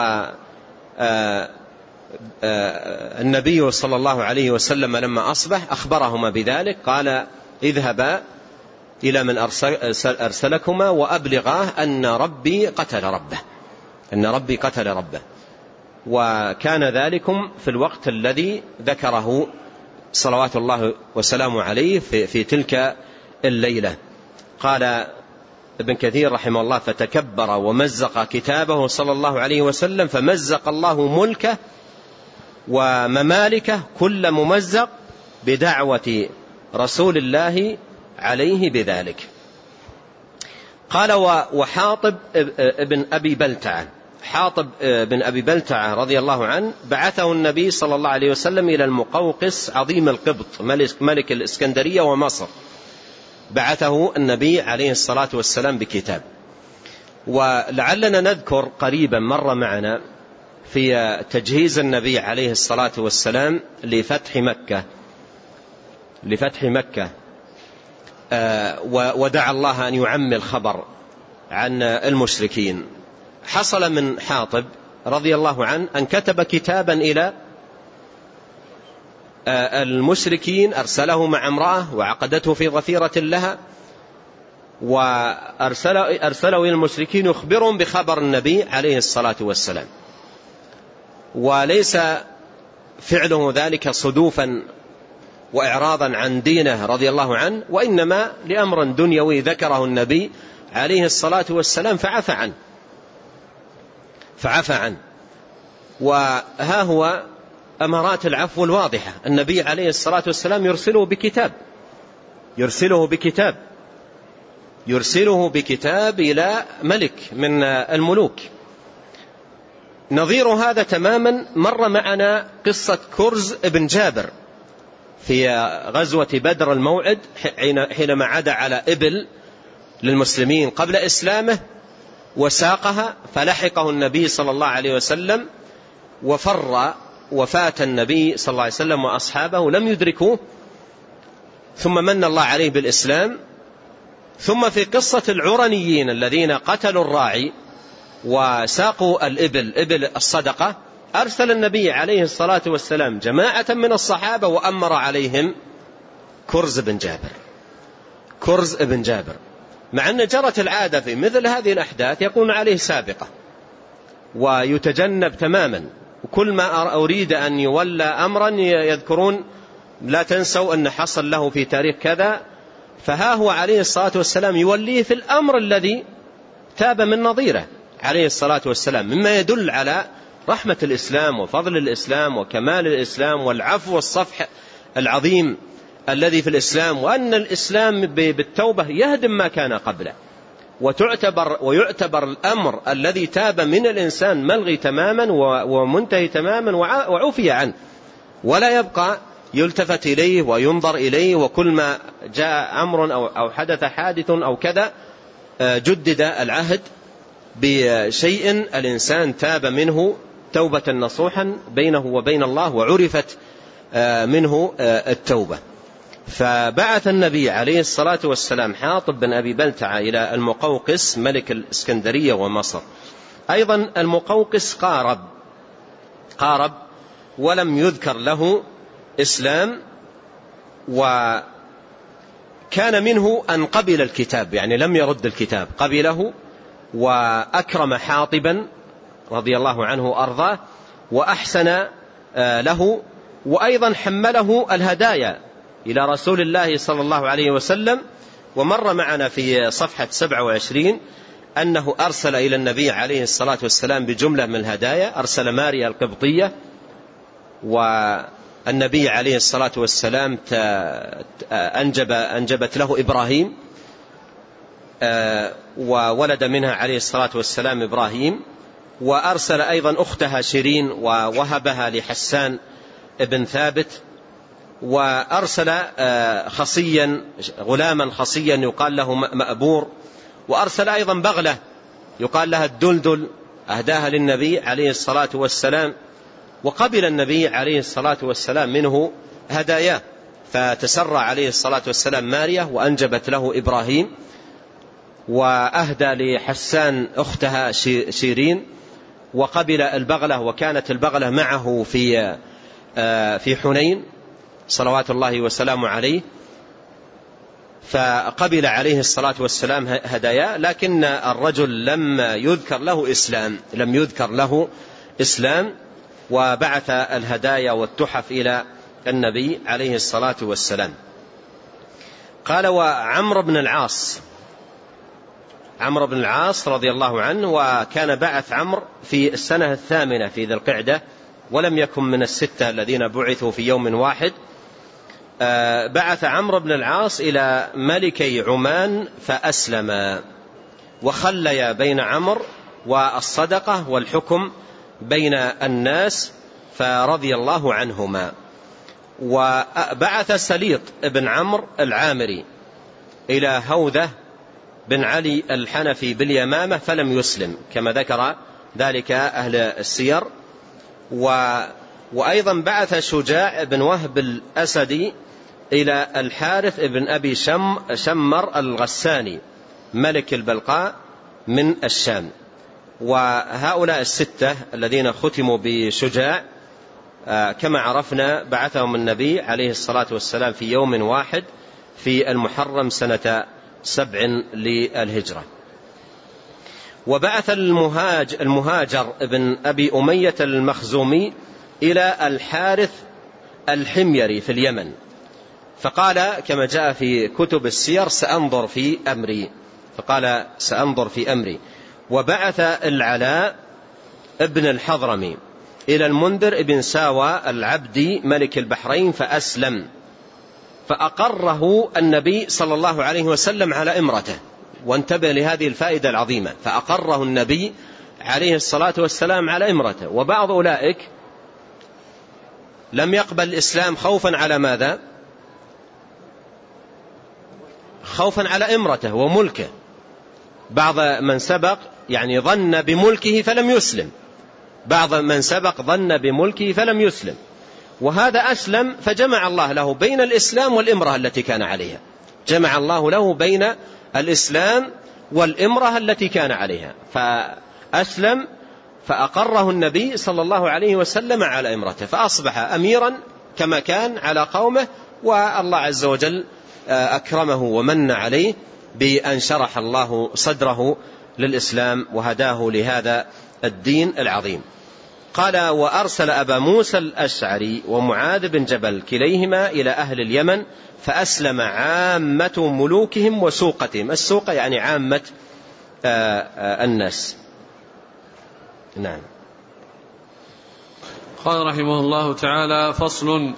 Speaker 2: والنبي صلى الله عليه وسلم لما أصبح أخبرهما بذلك، قال: اذهبا إلى من أرسلكما وأبلغاه أن ربي قتل ربه، أن ربي قتل ربه. وكان ذلكم في الوقت الذي ذكره صلوات الله وسلامه عليه في, في تلك الليلة. قال ابن كثير رحمه الله: فتكبر ومزق كتابه صلى الله عليه وسلم، فمزق الله ملكه وممالكه كل ممزق بدعوة رسول الله عليه بذلك. قال: وحاطب ابن أبي بلتعة، حاطب بن أبي بلتعة رضي الله عنه بعثه النبي صلى الله عليه وسلم إلى المقوقس عظيم القبط ملك الإسكندرية ومصر، بعثه النبي عليه الصلاة والسلام بكتاب. ولعلنا نذكر قريبا مر معنا في تجهيز النبي عليه الصلاة والسلام لفتح مكة لفتح مكة ودعا الله أن يعمي الخبر عن المشركين. حصل من حاطب رضي الله عنه أن كتب كتابا إلى المشركين، أرسله مع امرأة وعقدته في ظفيرة لها، وأرسله إلى المشركين يخبرهم بخبر النبي عليه الصلاة والسلام. وليس فعله ذلك صدوفا وإعراضا عن دينه رضي الله عنه، وإنما لأمر دنيوي ذكره النبي عليه الصلاة والسلام فعفى عنه فعفى عنه وها هو أمارات العفو الواضحة. النبي عليه الصلاة والسلام يرسله بكتاب يرسله بكتاب يرسله بكتاب إلى ملك من الملوك. نظير هذا تماما مر معنا قصة كرز ابن جابر في غزوة بدر الموعد، حينما عدا على إبل للمسلمين قبل إسلامه وساقها، فلحقه النبي صلى الله عليه وسلم وفر وفات النبي صلى الله عليه وسلم وأصحابه لم يدركوه، ثم من الله عليه بالإسلام. ثم في قصة العرنيين الذين قتلوا الراعي وساقوا الإبل إبل الصدقة، أرسل النبي عليه الصلاة والسلام جماعة من الصحابة وأمر عليهم كرز بن جابر كرز بن جابر مع أن جرت العادة في مثل هذه الأحداث يكون عليه سابقة ويتجنب تماما، وكل ما أريد أن يولى أمرا يذكرون لا تنسوا أن حصل له في تاريخ كذا، فها هو عليه الصلاة والسلام يوليه في الأمر الذي تاب من نظيره عليه الصلاة والسلام، مما يدل على رحمة الإسلام وفضل الإسلام وكمال الإسلام والعفو والصفح العظيم الذي في الإسلام، وأن الإسلام بالتوبة يهدم ما كان قبله، وتعتبر ويعتبر الأمر الذي تاب من الإنسان ملغي تماما ومنتهي تماما وعفي عنه، ولا يبقى يلتفت إليه وينظر إليه، وكل ما جاء أمر أو حدث حادث أو كذا جدد العهد بشيء الإنسان تاب منه توبة نصوحا بينه وبين الله وعرفت منه التوبة. فبعث النبي عليه الصلاة والسلام حاطب بن أبي بلتعة إلى المقوقس ملك الإسكندرية ومصر. أيضا المقوقس قارب قارب ولم يذكر له إسلام. وكان منه أن قبل الكتاب، يعني لم يرد الكتاب، قبله وأكرم حاطبا رضي الله عنه وأرضاه وأحسن له، وأيضا حمله الهدايا إلى رسول الله صلى الله عليه وسلم. ومر معنا في صفحة سبعة وعشرين أنه أرسل إلى النبي عليه الصلاة والسلام بجملة من الهدايا، أرسل ماريا القبطية، والنبي عليه الصلاة والسلام أنجب أنجبت له إبراهيم، وولد منها عليه الصلاة والسلام إبراهيم. وأرسل أيضا أختها شيرين ووهبها لحسان ابن ثابت. وأرسل خصيا غلاما خصيا يقال له مأبور. وأرسل أيضا بغلة يقال لها الدلدل، أهداها للنبي عليه الصلاة والسلام. وقبل النبي عليه الصلاة والسلام منه هداياه، فتسرى عليه الصلاة والسلام ماريا وأنجبت له إبراهيم، وأهدى لحسان أختها شيرين، وقبل البغلة، وكانت البغلة معه في في حنين صلوات الله وسلامه عليه، فقبل عليه الصلاة والسلام هدايا. لكن الرجل لم يذكر له إسلام لم يذكر له إسلام وبعث الهدايا والتحف إلى النبي عليه الصلاة والسلام. قال: وعمرو بن العاص عمرو بن العاص رضي الله عنه، وكان بعث عمرو في السنة الثامنة في ذي القعدة، ولم يكن من الستة الذين بعثوا في يوم واحد. بعث عمرو بن العاص إلى ملكي عمان فأسلم، وخليا بين عمرو والصدقة والحكم بين الناس، فرضي الله عنهما. وبعث سليط بن عمرو العامري إلى هوذة بن علي الحنفي باليمامة فلم يسلم، كما ذكر ذلك أهل السير. و وأيضا بعث شجاع بن وهب الأسدي إلى الحارث بن أبي شم شمر الغساني ملك البلقاء من الشام. وهؤلاء الستة الذين ختموا بشجاع كما عرفنا بعثهم النبي عليه الصلاة والسلام في يوم واحد في المحرم سنة سبع للهجرة. وبعث المهاج المهاجر بن أبي أمية المخزومي إلى الحارث الحميري في اليمن، فقال كما جاء في كتب السير: سأنظر في أمري فقال سأنظر في أمري. وبعث العلاء ابن الحضرمي إلى المنذر ابن ساوى العبدي ملك البحرين فأسلم، فأقره النبي صلى الله عليه وسلم على إمرته. وانتبه لهذه الفائدة العظيمة، فأقره النبي عليه الصلاة والسلام على إمرته. وبعض أولئك لم يقبل الإسلام خوفا على ماذا؟ خوفا على إمرته وملكه. بعض من سبق يعني ظن بملكه فلم يسلم، بعض من سبق ظن بملكه فلم يسلم، وهذا أسلم فجمع الله له بين الإسلام والإمرة التي كان عليها، جمع الله له بين الإسلام والإمرة التي كان عليها، فأسلم فأقره النبي صلى الله عليه وسلم على إمرته، فأصبح أميرا كما كان على قومه. والله عز وجل أكرمه ومن عليه بأن شرح الله صدره للإسلام وهداه لهذا الدين العظيم. قال: وأرسل أبا موسى الأشعري ومعاذ بن جبل كليهما إلى أهل اليمن فأسلم عامة ملوكهم وسوقتهم. السوق يعني عامة الناس. نعم.
Speaker 1: قال رحمه الله تعالى: فصل.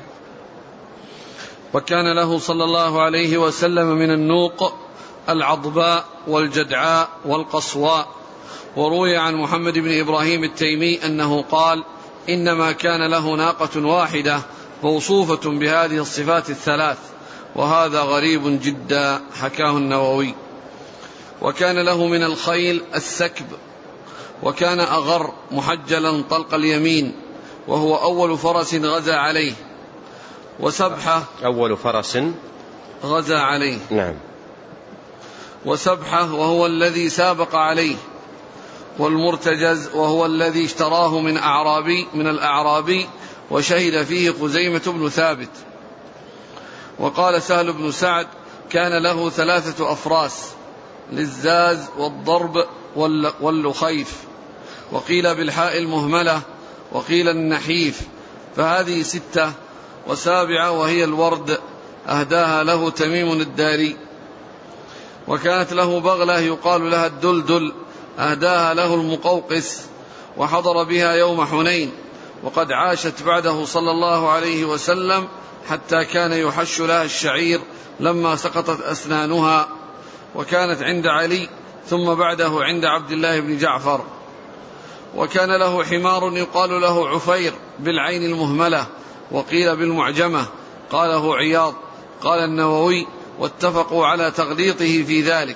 Speaker 1: وكان له صلى الله عليه وسلم من النوق العضباء والجدعاء والقصواء. وروي عن محمد بن إبراهيم التيمي أنه قال: إنما كان له ناقة واحدة موصوفة بهذه الصفات الثلاث، وهذا غريب جدا، حكاه النووي. وكان له من الخيل السكب، وكان أغر محجلا طلق اليمين، وهو أول فرس غزا عليه. وسبحة
Speaker 2: أول فرس
Speaker 1: غزا عليه.
Speaker 2: نعم.
Speaker 1: وسبحة وهو الذي سابق عليه. والمرتجز وهو الذي اشتراه من أعرابي من الأعرابي وشهد فيه خزيمة بن ثابت. وقال سهل بن سعد كان له ثلاثة أفراس للزاز والضرب واللخيف، وقيل بالحاء المهملة، وقيل النحيف، فهذه ستة. وسابعة وهي الورد أهداها له تميم الداري. وكانت له بغلة يقال لها الدلدل أهداها له المقوقس، وحضر بها يوم حنين، وقد عاشت بعده صلى الله عليه وسلم حتى كان يحش لها الشعير لما سقطت أسنانها، وكانت عند علي ثم بعده عند عبد الله بن جعفر. وكان له حمار يقال له عفير بالعين المهملة، وقيل بالمعجمة، قاله عياض. قال النووي واتفقوا على تغليطه في ذلك.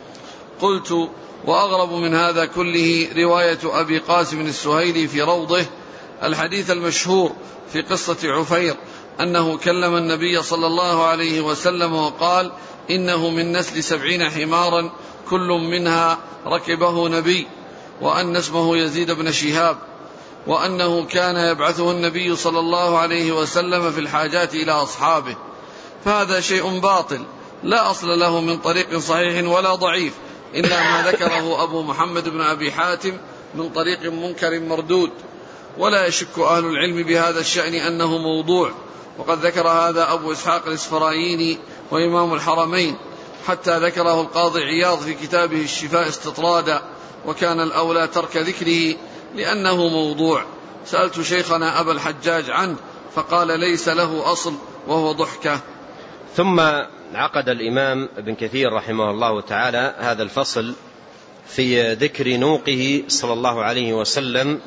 Speaker 1: قلت وأغرب من هذا كله رواية أبي قاسم السهيلي في روضه الحديث المشهور في قصة عفير أنه كلم النبي صلى الله عليه وسلم وقال إنه من نسل سبعين حمارا كل منها ركبه نبي، وأن اسمه يزيد بن شهاب، وأنه كان يبعثه النبي صلى الله عليه وسلم في الحاجات إلى أصحابه. فهذا شيء باطل لا أصل له من طريق صحيح ولا ضعيف، إلا ما ذكره أبو محمد بن أبي حاتم من طريق منكر مردود. ولا يشك أهل العلم بهذا الشأن أنه موضوع، وقد ذكر هذا أبو إسحاق الإسفرايني وإمام الحرمين، حتى ذكره القاضي عياض في كتابه الشفاء استطرادا، وكان الأولى ترك ذكره لأنه موضوع. سألت شيخنا أبا الحجاج عنه فقال ليس له أصل وهو ضحكة.
Speaker 2: ثم عقد الإمام ابن كثير رحمه الله تعالى هذا الفصل في ذكر نوقه صلى الله عليه وسلم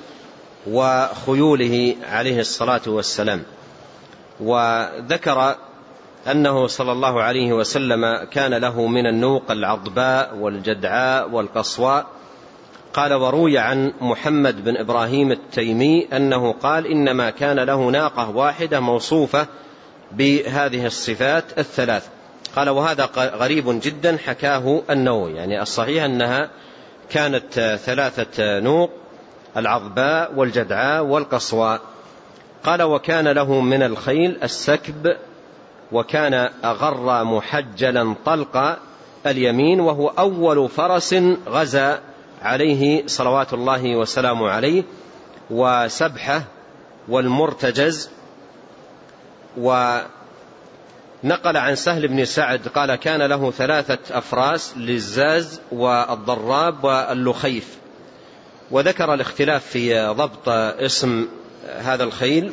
Speaker 2: وخيوله عليه الصلاة والسلام. وذكر أنه صلى الله عليه وسلم كان له من النوق العضباء والجدعاء والقصواء. قال وروي عن محمد بن إبراهيم التيمي أنه قال إنما كان له ناقة واحدة موصوفة بهذه الصفات الثلاث. قال وهذا غريب جدا حكاه النووي، يعني الصحيح أنها كانت ثلاثة نوق العضباء والجدعاء والقصواء. قال وكان له من الخيل السكب، وكان أغر محجلا طلق اليمين، وهو أول فرس غزا عليه صلوات الله وسلامه عليه، وسبحة والمرتجز. ونقل عن سهل بن سعد قال كان له ثلاثة أفراس للزاز والضراب واللخيف. وذكر الاختلاف في ضبط اسم هذا الخيل.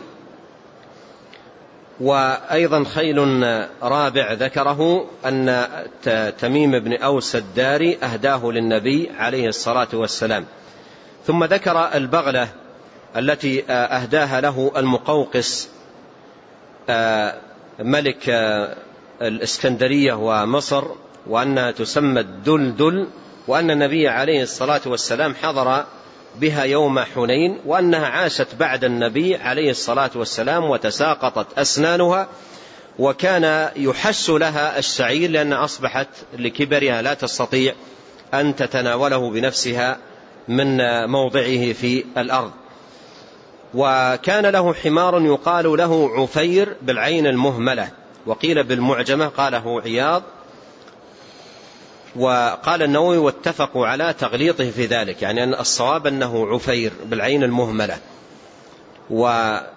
Speaker 2: وأيضا خيل رابع ذكره أن تميم بن أوس الداري أهداه للنبي عليه الصلاة والسلام. ثم ذكر البغلة التي أهداها له المقوقس ملك الإسكندرية ومصر، وأنها تسمى الدلدل، وأن النبي عليه الصلاة والسلام حضر بها يوم حنين، وأنها عاشت بعد النبي عليه الصلاة والسلام وتساقطت أسنانها، وكان يحس لها الشعير لأن أصبحت لكبرها لا تستطيع أن تتناوله بنفسها من موضعه في الأرض. وكان له حمار يقال له عفير بالعين المهملة، وقيل بالمعجمة، قاله عياض. وقال النووي واتفقوا على تغليطه في ذلك، يعني أن الصواب أنه عفير بالعين المهملة. وكان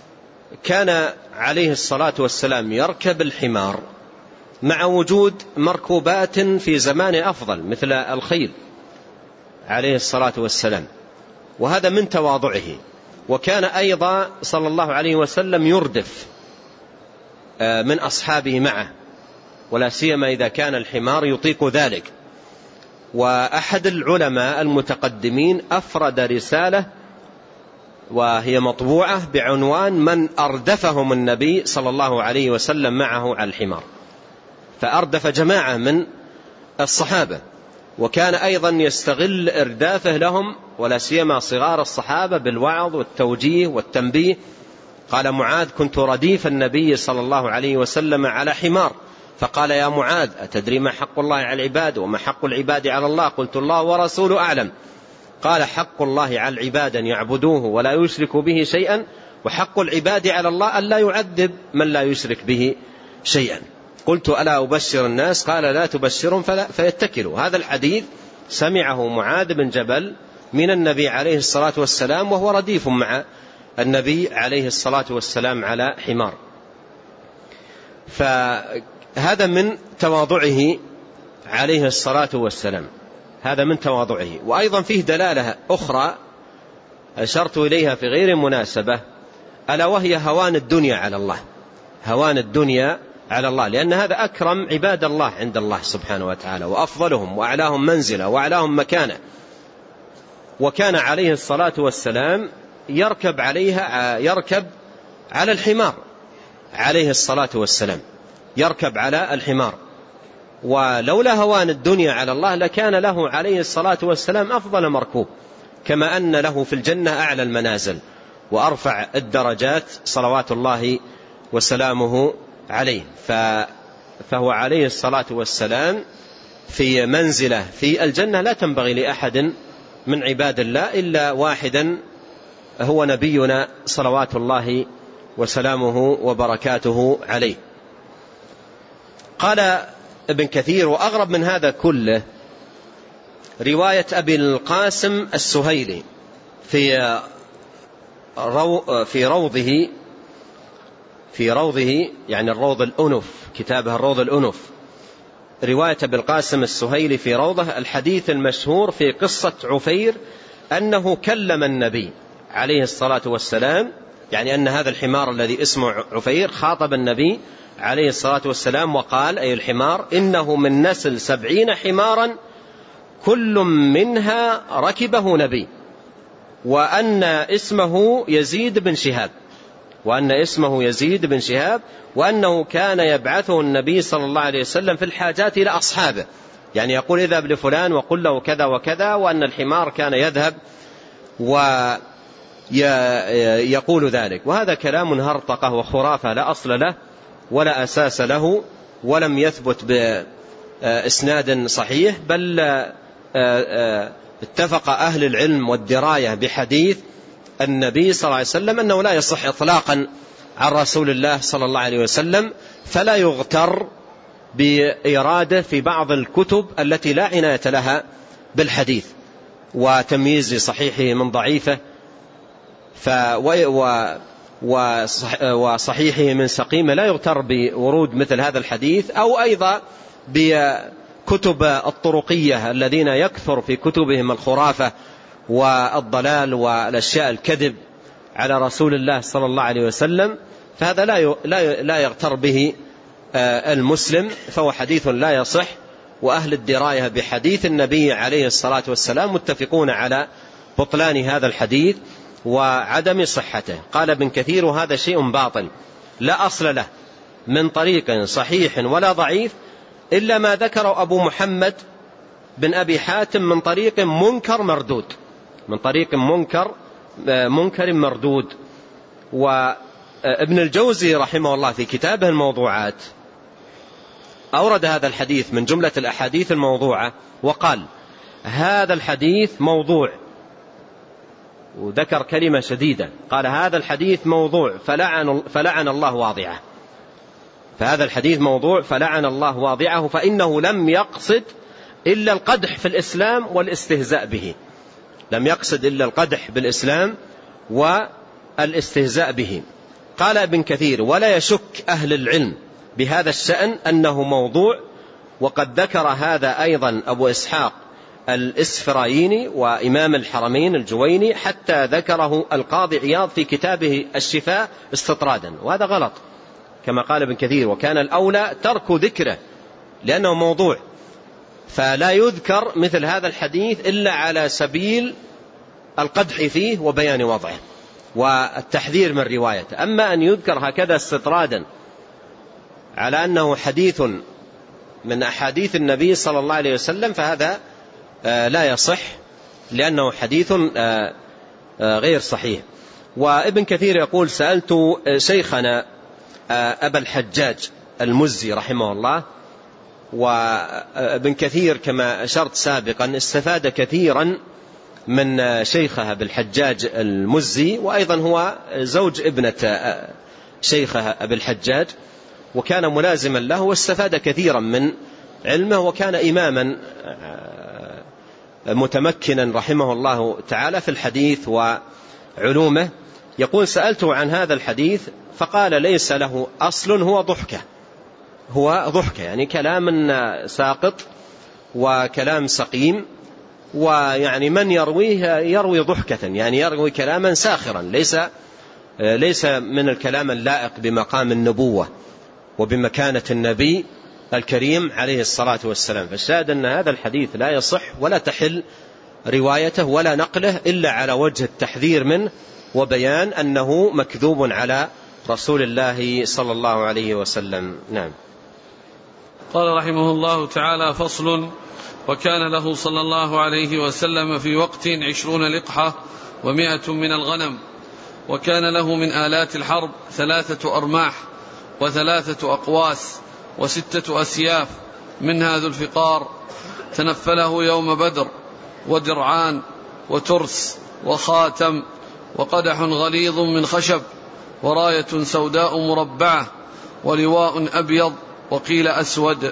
Speaker 2: عليه الصلاة والسلام يركب الحمار مع وجود مركوبات في زمان أفضل مثل الخيل عليه الصلاة والسلام، وهذا من تواضعه. وكان أيضا صلى الله عليه وسلم يردف من أصحابه معه، ولا سيما إذا كان الحمار يطيق ذلك. وأحد العلماء المتقدمين أفرد رسالة وهي مطبوعة بعنوان من أردفهم النبي صلى الله عليه وسلم معه على الحمار، فأردف جماعة من الصحابة، وكان أيضا يستغل إردافه لهم ولا سيما صغار الصحابة بالوعظ والتوجيه والتنبيه. قال معاذ كنت رديف النبي صلى الله عليه وسلم على حمار، فقال يا معاذ أتدري ما حق الله على العباد وما حق العباد على الله؟ قلت الله ورسوله أعلم. قال حق الله على العباد أن يعبدوه ولا يشركوا به شيئا، وحق العباد على الله أن لا يعذب من لا يشرك به شيئا. قلت ألا أبشر الناس؟ قال لا تبشرهم فيتكلوا. هذا الحديث سمعه معاذ بن جبل من النبي عليه الصلاة والسلام وهو رديف مع النبي عليه الصلاة والسلام على حمار. فهذا من تواضعه عليه الصلاة والسلام، هذا من تواضعه. وأيضا فيه دلالة أخرى أشرت إليها في غير مناسبة، ألا وهي هوان الدنيا على الله، هوان الدنيا على الله، لأن هذا أكرم عباد الله عند الله سبحانه وتعالى، وأفضلهم وأعلاهم منزلة وأعلاهم مكانة. وكان عليه الصلاة والسلام يركب عليها يركب على الحمار، عليه الصلاة والسلام يركب على الحمار. ولولا هوان الدنيا على الله لكان له عليه الصلاة والسلام أفضل مركوب، كما أن له في الجنة أعلى المنازل وأرفع الدرجات صلوات الله وسلامه عليه. فهو عليه الصلاة والسلام في منزلة في الجنة لا تنبغي لأحد من عباد الله إلا واحدا، هو نبينا صلوات الله وسلامه وبركاته عليه. قال ابن كثير: وأغرب من هذا كله رواية أبي القاسم السهيلي في رو في روضه في روضه يعني الروض الأنف، كتابه الروض الأنف، رواية أبي القاسم السهيلي في روضه الحديث المشهور في قصة عفير أنه كلم النبي عليه الصلاة والسلام، يعني أن هذا الحمار الذي اسمه عفير خاطب النبي عليه الصلاة والسلام وقال، أي الحمار: إنه من نسل سبعين حمارا كل منها ركبه نبي، وأن اسمه يزيد بن شهاب، وأن اسمه يزيد بن شهاب وأنه كان يبعثه النبي صلى الله عليه وسلم في الحاجات إلى أصحابه، يعني يقول اذهب لفلان وقل له كذا وكذا، وأن الحمار كان يذهب ويقول ذلك. وهذا كلام هرطقة وخرافة لا أصل له ولا أساس له، ولم يثبت بإسناد صحيح، بل اتفق أهل العلم والدراية بحديث النبي صلى الله عليه وسلم أنه لا يصح إطلاقا عن رسول الله صلى الله عليه وسلم، فلا يغتر بإرادة في بعض الكتب التي لا عناية لها بالحديث وتمييز صحيحه من ضعيفه وصحيحه من سقيمه، لا يغتر بورود مثل هذا الحديث، أو أيضا بكتب الطرقية الذين يكثر في كتبهم الخرافة والضلال والأشياء الكذب على رسول الله صلى الله عليه وسلم، فهذا لا لا يغتر به المسلم، فهو حديث لا يصح. وأهل الدراية بحديث النبي عليه الصلاة والسلام متفقون على بطلان هذا الحديث وعدم صحته. قال ابن كثير: وهذا شيء باطل لا أصل له من طريق صحيح ولا ضعيف، إلا ما ذكر أبو محمد بن أبي حاتم من طريق منكر مردود، من طريق منكر منكر مردود. وابن الجوزي رحمه الله في كتابه الموضوعات أورد هذا الحديث من جملة الأحاديث الموضوعة، وقال: هذا الحديث موضوع، وذكر كلمة شديدة، قال: هذا الحديث موضوع فلعن, فلعن الله واضعه، فهذا الحديث موضوع فلعن الله واضعه، فإنه لم يقصد إلا القدح في الإسلام والاستهزاء به، لم يقصد إلا القدح بالإسلام والاستهزاء به. قال ابن كثير: ولا يشك أهل العلم بهذا الشأن أنه موضوع، وقد ذكر هذا أيضا أبو إسحاق الإسفرايني وإمام الحرمين الجويني، حتى ذكره القاضي عياض في كتابه الشفاء استطرادا، وهذا غلط كما قال ابن كثير، وكان الأولى ترك ذكره لأنه موضوع، فلا يذكر مثل هذا الحديث إلا على سبيل القدح فيه وبيان وضعه والتحذير من روايته. أما أن يذكر هكذا استطرادا على أنه حديث من أحاديث النبي صلى الله عليه وسلم فهذا لا يصح، لأنه حديث غير صحيح. وابن كثير يقول: سألت شيخنا أبا الحجاج المزي رحمه الله. وابن كثير كما أشرت سابقا استفاد كثيرا من شيخها بالحجاج المزي، وأيضا هو زوج ابنة شيخها بالحجاج، وكان ملازما له واستفاد كثيرا من علمه، وكان إماما متمكنا رحمه الله تعالى في الحديث وعلومه. يقول: سألته عن هذا الحديث فقال: ليس له أصل، هو ضحكة، هو ضحكة يعني كلام ساقط وكلام سقيم، ويعني من يرويه يروي ضحكة، يعني يروي كلاما ساخرا، ليس ليس من الكلام اللائق بمقام النبوة وبمكانة النبي الكريم عليه الصلاة والسلام. فالشاهد أن هذا الحديث لا يصح ولا تحل روايته ولا نقله إلا على وجه التحذير منه وبيان أنه مكذوب على رسول الله صلى الله عليه وسلم. نعم.
Speaker 1: قال رحمه الله تعالى: فصل: وكان له صلى الله عليه وسلم في وقت عشرون لقحة ومائة من الغنم، وكان له من آلات الحرب ثلاثة أرماح وثلاثة أقواس وستة أسياف، منها ذو الفقار تنفله يوم بدر، ودرعان وترس وخاتم وقدح غليظ من خشب وراية سوداء مربعة ولواء أبيض وقيل أسود.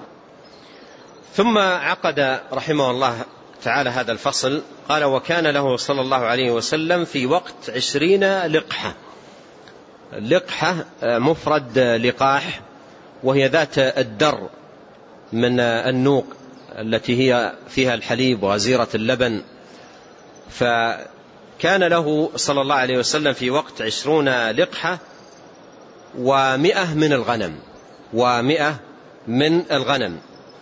Speaker 2: ثم عقد رحمه الله تعالى هذا الفصل، قال: وكان له صلى الله عليه وسلم في وقت عشرين لقحة. لقحة مفرد لقاح، وهي ذات الدر من النوق التي هي فيها الحليب وغزيرة اللبن. فكان له صلى الله عليه وسلم في وقت عشرون لقحة ومئة من الغنم ومئة من الغنم.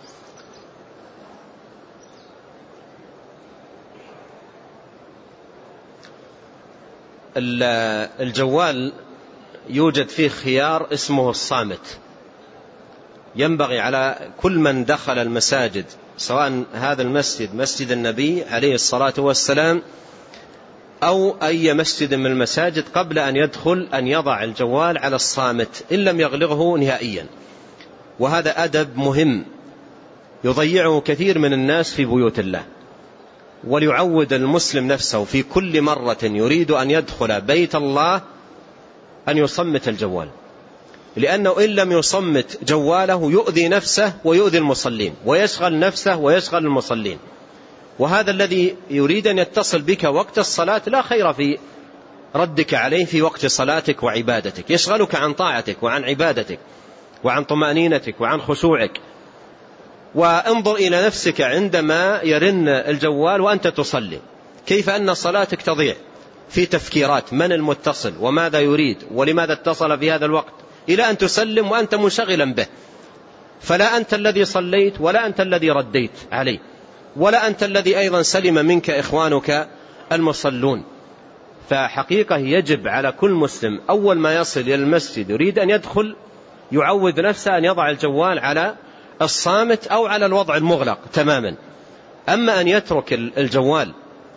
Speaker 2: الجوال يوجد فيه خيار اسمه الصامت، ينبغي على كل من دخل المساجد، سواء هذا المسجد مسجد النبي عليه الصلاة والسلام أو أي مسجد من المساجد، قبل أن يدخل أن يضع الجوال على الصامت إن لم يغلقه نهائيا. وهذا أدب مهم يضيعه كثير من الناس في بيوت الله. وليعود المسلم نفسه في كل مرة يريد أن يدخل بيت الله أن يصمت الجوال، لأنه إن لم يصمت جواله يؤذي نفسه ويؤذي المصلين، ويشغل نفسه ويشغل المصلين. وهذا الذي يريد أن يتصل بك وقت الصلاة لا خير في ردك عليه في وقت صلاتك وعبادتك، يشغلك عن طاعتك وعن عبادتك وعن طمأنينتك وعن خشوعك. وانظر إلى نفسك عندما يرن الجوال وأنت تصلي، كيف أن صلاتك تضيع في تفكيرات من المتصل وماذا يريد ولماذا اتصل في هذا الوقت، إلى أن تسلم وأنت منشغلا به. فلا أنت الذي صليت ولا أنت الذي رديت عليه ولا أنت الذي أيضا سلم منك إخوانك المصلون. فحقيقة يجب على كل مسلم أول ما يصل إلى المسجد يريد أن يدخل يعود نفسه أن يضع الجوال على الصامت أو على الوضع المغلق تماما. أما أن يترك الجوال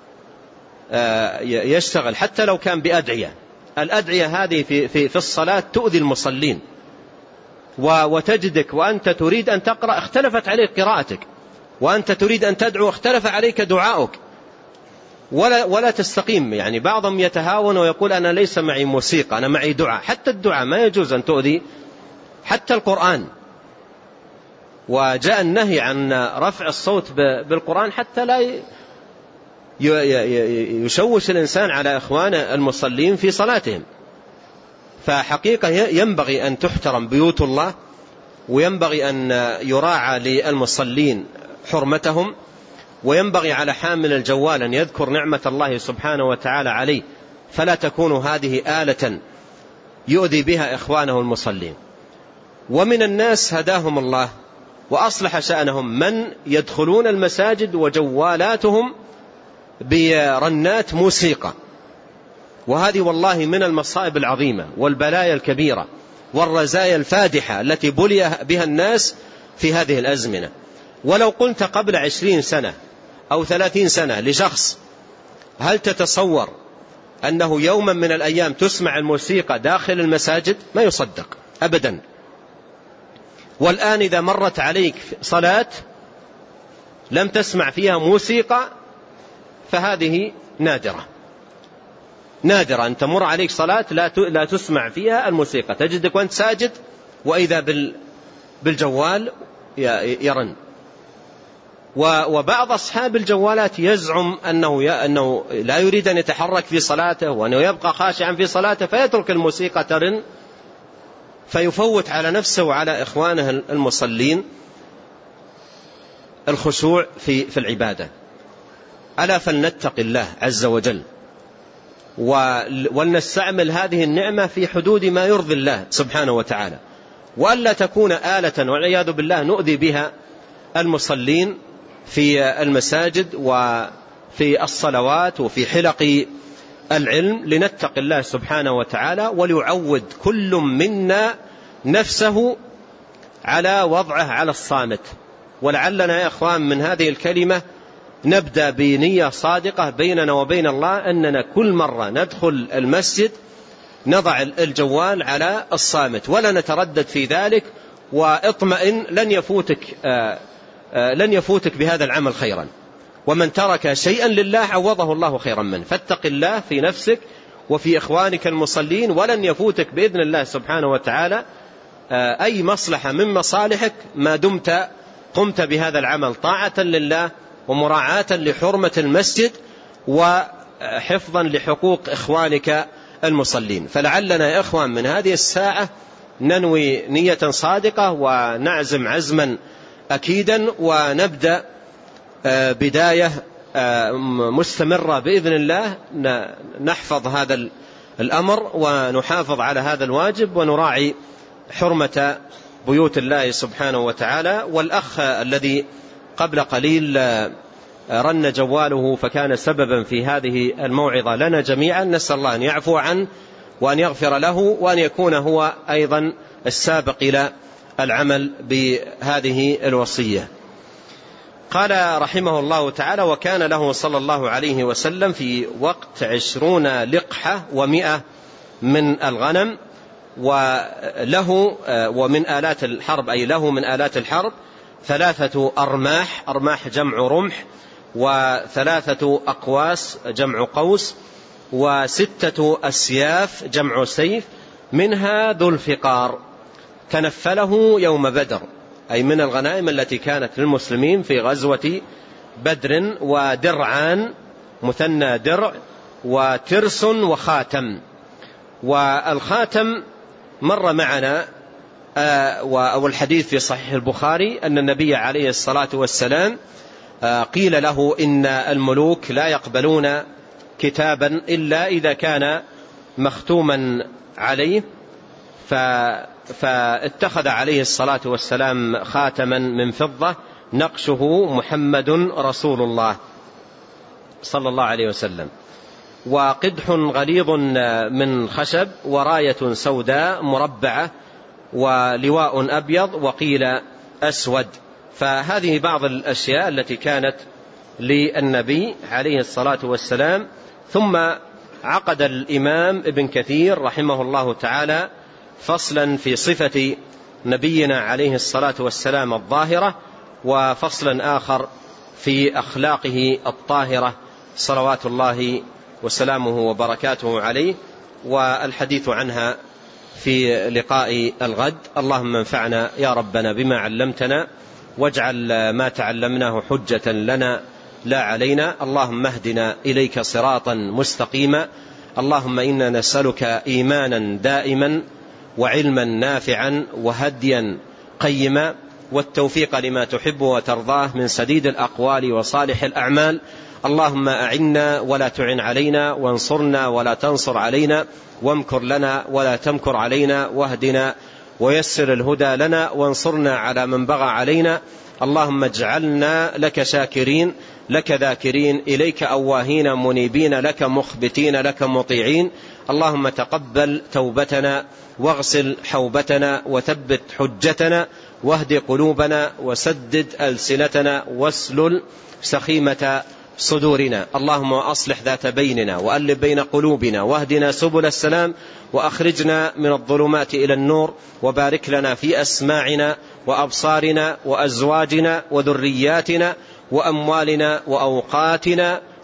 Speaker 2: يشتغل حتى لو كان بأدعية، الأدعية هذه في, في, في الصلاة تؤذي المصلين، وتجدك وأنت تريد أن تقرأ اختلفت عليك قراءتك، وأنت تريد أن تدعو اختلف عليك دعاؤك، ولا, ولا تستقيم. يعني بعضهم يتهاون ويقول أنا ليس معي موسيقى، أنا معي دعاء. حتى الدعاء ما يجوز أن تؤذي، حتى القرآن. وجاء النهي عن رفع الصوت بالقرآن حتى لا يشوش الإنسان على إخوان المصلين في صلاتهم. فحقيقة ينبغي أن تحترم بيوت الله، وينبغي أن يراعى للمصلين حرمتهم، وينبغي على حامل الجوال أن يذكر نعمة الله سبحانه وتعالى عليه، فلا تكون هذه آلة يؤذي بها إخوانه المصلين. ومن الناس هداهم الله وأصلح شأنهم من يدخلون المساجد وجوالاتهم برنات موسيقى، وهذه والله من المصائب العظيمة والبلايا الكبيرة والرزايا الفادحة التي بلي بها الناس في هذه الأزمنة. ولو قلت قبل عشرين سنة أو ثلاثين سنة لشخص هل تتصور أنه يوما من الأيام تسمع الموسيقى داخل المساجد؟ ما يصدق أبدا. والآن إذا مرت عليك صلاة لم تسمع فيها موسيقى فهذه نادرة نادرة أن تمر عليك صلاة لا تسمع فيها الموسيقى، تجدك وأنت ساجد وإذا بالجوال يرن. وبعض أصحاب الجوالات يزعم أنه أنه لا يريد أن يتحرك في صلاته وأنه يبقى خاشعا في صلاته، فيترك الموسيقى ترن فيفوت على نفسه وعلى إخوانه المصلين الخشوع في في العبادة. ألا فلنتق الله عز وجل ولنستعمل هذه النعمة في حدود ما يرضي الله سبحانه وتعالى، وألا تكون آلة والعياذ بالله نؤذي بها المصلين في المساجد وفي الصلوات وفي حلق العلم. لنتق الله سبحانه وتعالى وليعود كل منا نفسه على وضعه على الصامت. ولعلنا يا أخوان من هذه الكلمة نبدأ بنية صادقة بيننا وبين الله أننا كل مرة ندخل المسجد نضع الجوال على الصامت ولا نتردد في ذلك، واطمئن لن يفوتك آآ آآ لن يفوتك بهذا العمل خيرا، ومن ترك شيئا لله عوضه الله خيرا منه. فاتق الله في نفسك وفي إخوانك المصلين، ولن يفوتك بإذن الله سبحانه وتعالى أي مصلحة من مصالحك ما دمت قمت بهذا العمل طاعة لله ومراعاة لحرمة المسجد وحفظا لحقوق إخوانك المصلين. فلعلنا يا إخوان من هذه الساعة ننوي نية صادقة ونعزم عزما أكيدا، ونبدأ بداية مستمرة بإذن الله نحفظ هذا الأمر ونحافظ على هذا الواجب ونراعي حرمة بيوت الله سبحانه وتعالى. والأخ الذي قبل قليل رن جواله فكان سببا في هذه الموعظة لنا جميعا، نسأل الله أن يعفو عنه وأن يغفر له وأن يكون هو أيضا السابق إلى العمل بهذه الوصية. قال رحمه الله تعالى: وكان له صلى الله عليه وسلم في وقت عشرون لقحة ومئة من الغنم، وله ومن آلات الحرب أي له من آلات الحرب ثلاثة أرماح، أرماح جمع رمح، وثلاثة أقواس جمع قوس، وستة أسياف جمع سيف، منها ذو الفقار تنفله يوم بدر، أي من الغنائم التي كانت للمسلمين في غزوة بدر، ودرعان مثنى درع، وترس وخاتم. والخاتم مر معنا والحديث في صحيح البخاري أن النبي عليه الصلاة والسلام قيل له إن الملوك لا يقبلون كتابا إلا إذا كان مختوما عليه، فاتخذ عليه الصلاة والسلام خاتما من فضة نقشه محمد رسول الله صلى الله عليه وسلم، وقدح غليظ من خشب، وراية سوداء مربعة، ولواء أبيض، وقيل أسود. فهذه بعض الأشياء التي كانت للنبي عليه الصلاة والسلام. ثم عقد الإمام ابن كثير رحمه الله تعالى فصلا في صفة نبينا عليه الصلاة والسلام الظاهرة، وفصلا آخر في أخلاقه الطاهرة صلوات الله وسلامه وبركاته عليه، والحديث عنها في لقاء الغد. اللهم انفعنا يا ربنا بما علمتنا، واجعل ما تعلمناه حجة لنا لا علينا. اللهم اهدنا إليك صراطا مستقيما. اللهم إنا نسألك إيمانا دائما وعلما نافعا وهديا قيما، والتوفيق لما تحب وترضاه من سديد الأقوال وصالح الأعمال. اللهم أعنا ولا تعن علينا، وانصرنا ولا تنصر علينا، وامكر لنا ولا تمكر علينا، واهدنا ويسر الهدى لنا، وانصرنا على من بغى علينا. اللهم اجعلنا لك شاكرين، لك ذاكرين، إليك أواهين منيبين، لك مخبتين، لك مطيعين. اللهم تقبل توبتنا، واغسل حوبتنا، وثبت حجتنا، واهد قلوبنا، وسدد ألسنتنا، واسلل سخيمة صدورنا. اللهم أصلح ذات بيننا، وألف بين قلوبنا، واهدنا سبل السلام، وأخرجنا من الظلمات إلى النور، وبارك لنا في أسماعنا وأبصارنا وأزواجنا وذرياتنا وأموالنا وأوقاتنا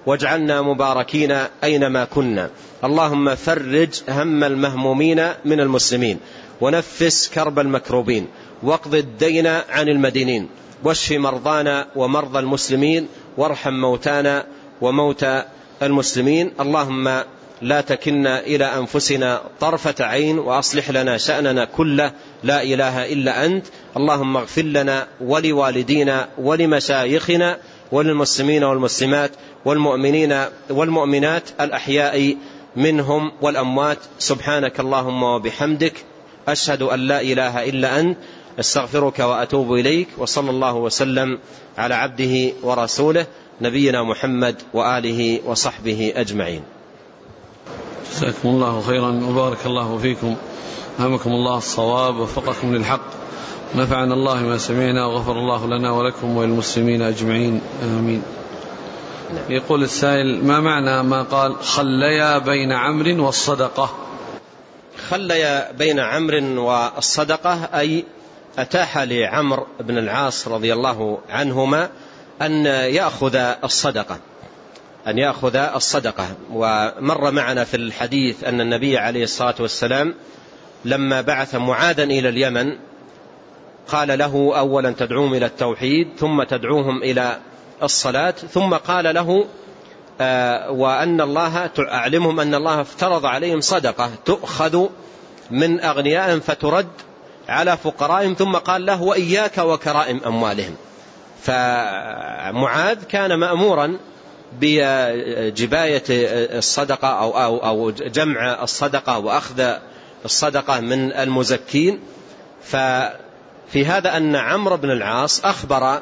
Speaker 2: واجعلنا مباركين أينما كنا. اللهم فرج هم المهمومين من المسلمين، ونفس كرب المكروبين، واقض الدين عن المدينين، واشف مرضانا ومرضى المسلمين، وارحم موتانا وموتى المسلمين. اللهم لا تكلنا إلى أنفسنا طرفة عين، وأصلح لنا شأننا كله، لا إله إلا أنت. اللهم اغفر لنا ولوالدينا ولمشايخنا وللمسلمين والمسلمات والمؤمنين والمؤمنات الأحياء منهم والأموات. سبحانك اللهم وبحمدك، أشهد أن لا إله إلا أنت، استغفرك وأتوب إليك. وصلى الله وسلم على عبده ورسوله نبينا محمد وآله وصحبه أجمعين.
Speaker 1: جزاكم الله خيرا وبارك الله فيكم، ألهمكم الله الصواب ووفقكم للحق، نفعنا الله ما سمعنا وغفر الله لنا ولكم وللمسلمين أجمعين، آمين. يقول السائل: ما معنى ما قال خليا بين عمرو والصدقة؟
Speaker 2: خليا بين عمرو والصدقة أي أتاح لعمرو بن العاص رضي الله عنهما أن يأخذ الصدقة أن يأخذ الصدقة ومر معنا في الحديث أن النبي عليه الصلاة والسلام لما بعث معاذا إلى اليمن قال له: أولا تدعوهم إلى التوحيد، ثم تدعوهم إلى الصلاة، ثم قال له آه وأن الله أعلمهم أن الله افترض عليهم صدقة تؤخذ من أغنيائهم فترد على فقرائهم، ثم قال له: وإياك وكرائم أموالهم. فمعاذ كان مأمورا بجباية الصدقة أو, أو, أو جمع الصدقة وأخذ الصدقة من المزكين. ففي هذا أن عمرو بن العاص أخبر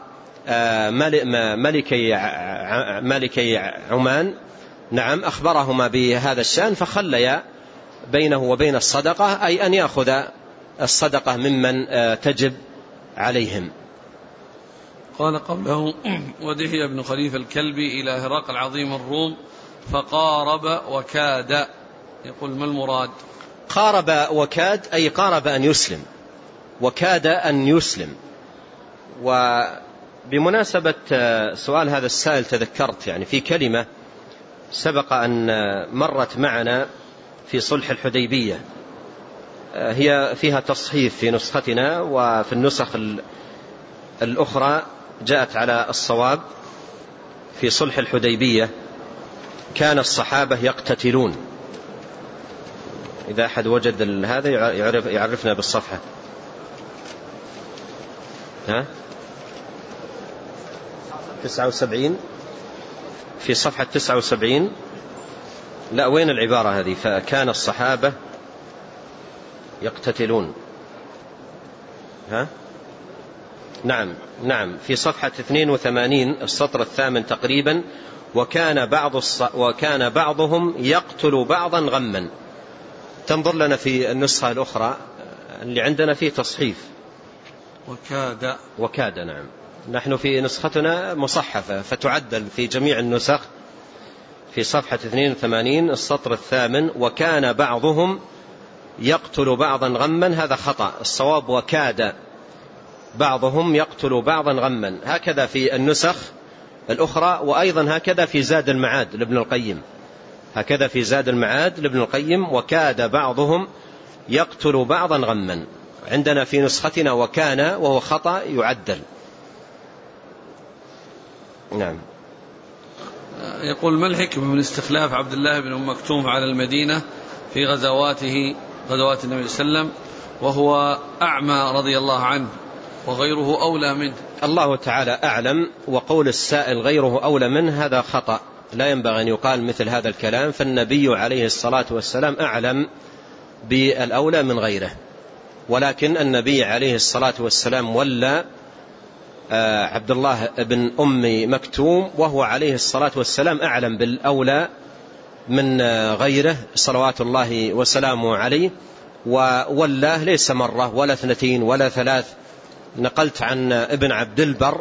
Speaker 2: ملكي ملكي عمان نعم أخبرهما بهذا الشأن، فخليا بينه وبين الصدقة، أي أن يأخذ الصدقة ممن تجب عليهم.
Speaker 1: قال قبله: ودحي بن خليفة الكلبي إلى هرقل عظيم الروم فقارب وكاد. يقول: ما المراد؟
Speaker 2: قارب وكاد أي قارب أن يسلم، وكاد أن يسلم. وبمناسبة سؤال هذا السائل تذكرت يعني في كلمة سبق أن مرت معنا في صلح الحديبية، هي فيها تصحيف في نسختنا، وفي النسخ الأخرى جاءت على الصواب. في صلح الحديبية كان الصحابة يقتتلون. إذا أحد وجد هذا يعرف يعرفنا بالصفحة. ها تسعة وسبعين، في صفحة تسعة وسبعين. لا، وين العبارة هذه؟ فكان الصحابة يقتتلون. ها نعم نعم في صفحة اثنين وثمانين السطر الثامن تقريبا. وكان بعض الص... وكان بعضهم يقتل بعضا غما. تنظر لنا في النسخة الأخرى اللي عندنا فيه تصحيف
Speaker 1: وكاد
Speaker 2: وكاد نعم. نحن في نسختنا مصحفة فتعدل في جميع النسخ. في صفحة اثنين وثمانين السطر الثامن: وكان بعضهم يقتل بعضا غما. هذا خطأ، الصواب وكاد بعضهم يقتل بعضا غما. هكذا في النسخ الأخرى، وأيضا هكذا في زاد المعاد لابن القيم هكذا في زاد المعاد لابن القيم: وكاد بعضهم يقتل بعضا غما. عندنا في نسختنا وكان، وهو خطأ يعدل. نعم.
Speaker 1: يقول: ما الحكمة من استخلاف عبد الله بن أم مكتوم على المدينة في غزواته غزوات النبي صلى الله عليه وسلم وهو أعمى رضي الله عنه وغيره أولى منه؟
Speaker 2: الله تعالى أعلم، وقول السائل غيره أولى منه هذا خطأ، لا ينبغي أن يقال مثل هذا الكلام. فالنبي عليه الصلاة والسلام أعلم بالأولى من غيره، ولكن النبي عليه الصلاة والسلام ولى عبد الله بن أم مكتوم وهو عليه الصلاة والسلام أعلم بالأولى من غيره صلوات الله وسلامه عليه، وولاه ليس مرة ولا اثنتين ولا ثلاث. نقلت عن ابن عبد البر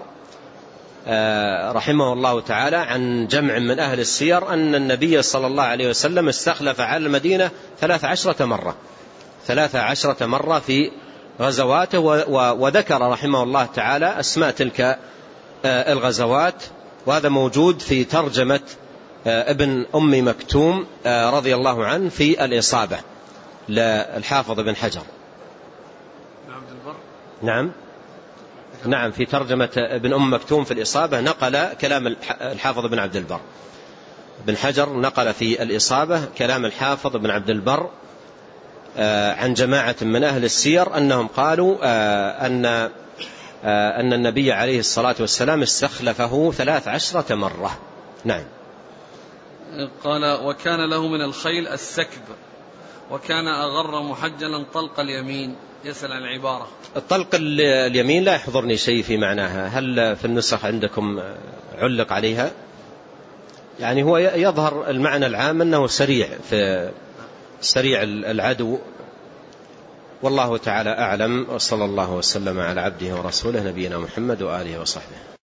Speaker 2: رحمه الله تعالى عن جمع من أهل السير أن النبي صلى الله عليه وسلم استخلف على المدينة ثلاث عشرة مرة ثلاث عشرة مرة في غزواته، وذكر رحمه الله تعالى أسماء تلك الغزوات، وهذا موجود في ترجمة ابن أم مكتوم رضي الله عنه في الإصابة للحافظ بن حجر. نعم نعم في ترجمة ابن أم مكتوم في الإصابة نقل كلام الحافظ بن عبد البر. بن حجر نقل في الإصابة كلام الحافظ بن عبد البر عن جماعة من أهل السير أنهم قالوا أن أن النبي عليه الصلاة والسلام استخلفه ثلاث عشرة مرة. نعم.
Speaker 1: قال وكان له من الخيل السكب وكان أغر محجلا طلق اليمين. يسأل عن العبارة.
Speaker 2: طلق اليمين لا يحضرني شيء في معناها. هل في النسخ عندكم علق عليها؟ يعني هو يظهر المعنى العام أنه سريع في سريع العدو، والله تعالى أعلم. وصلى الله وسلم على عبده ورسوله نبينا محمد وآله وصحبه.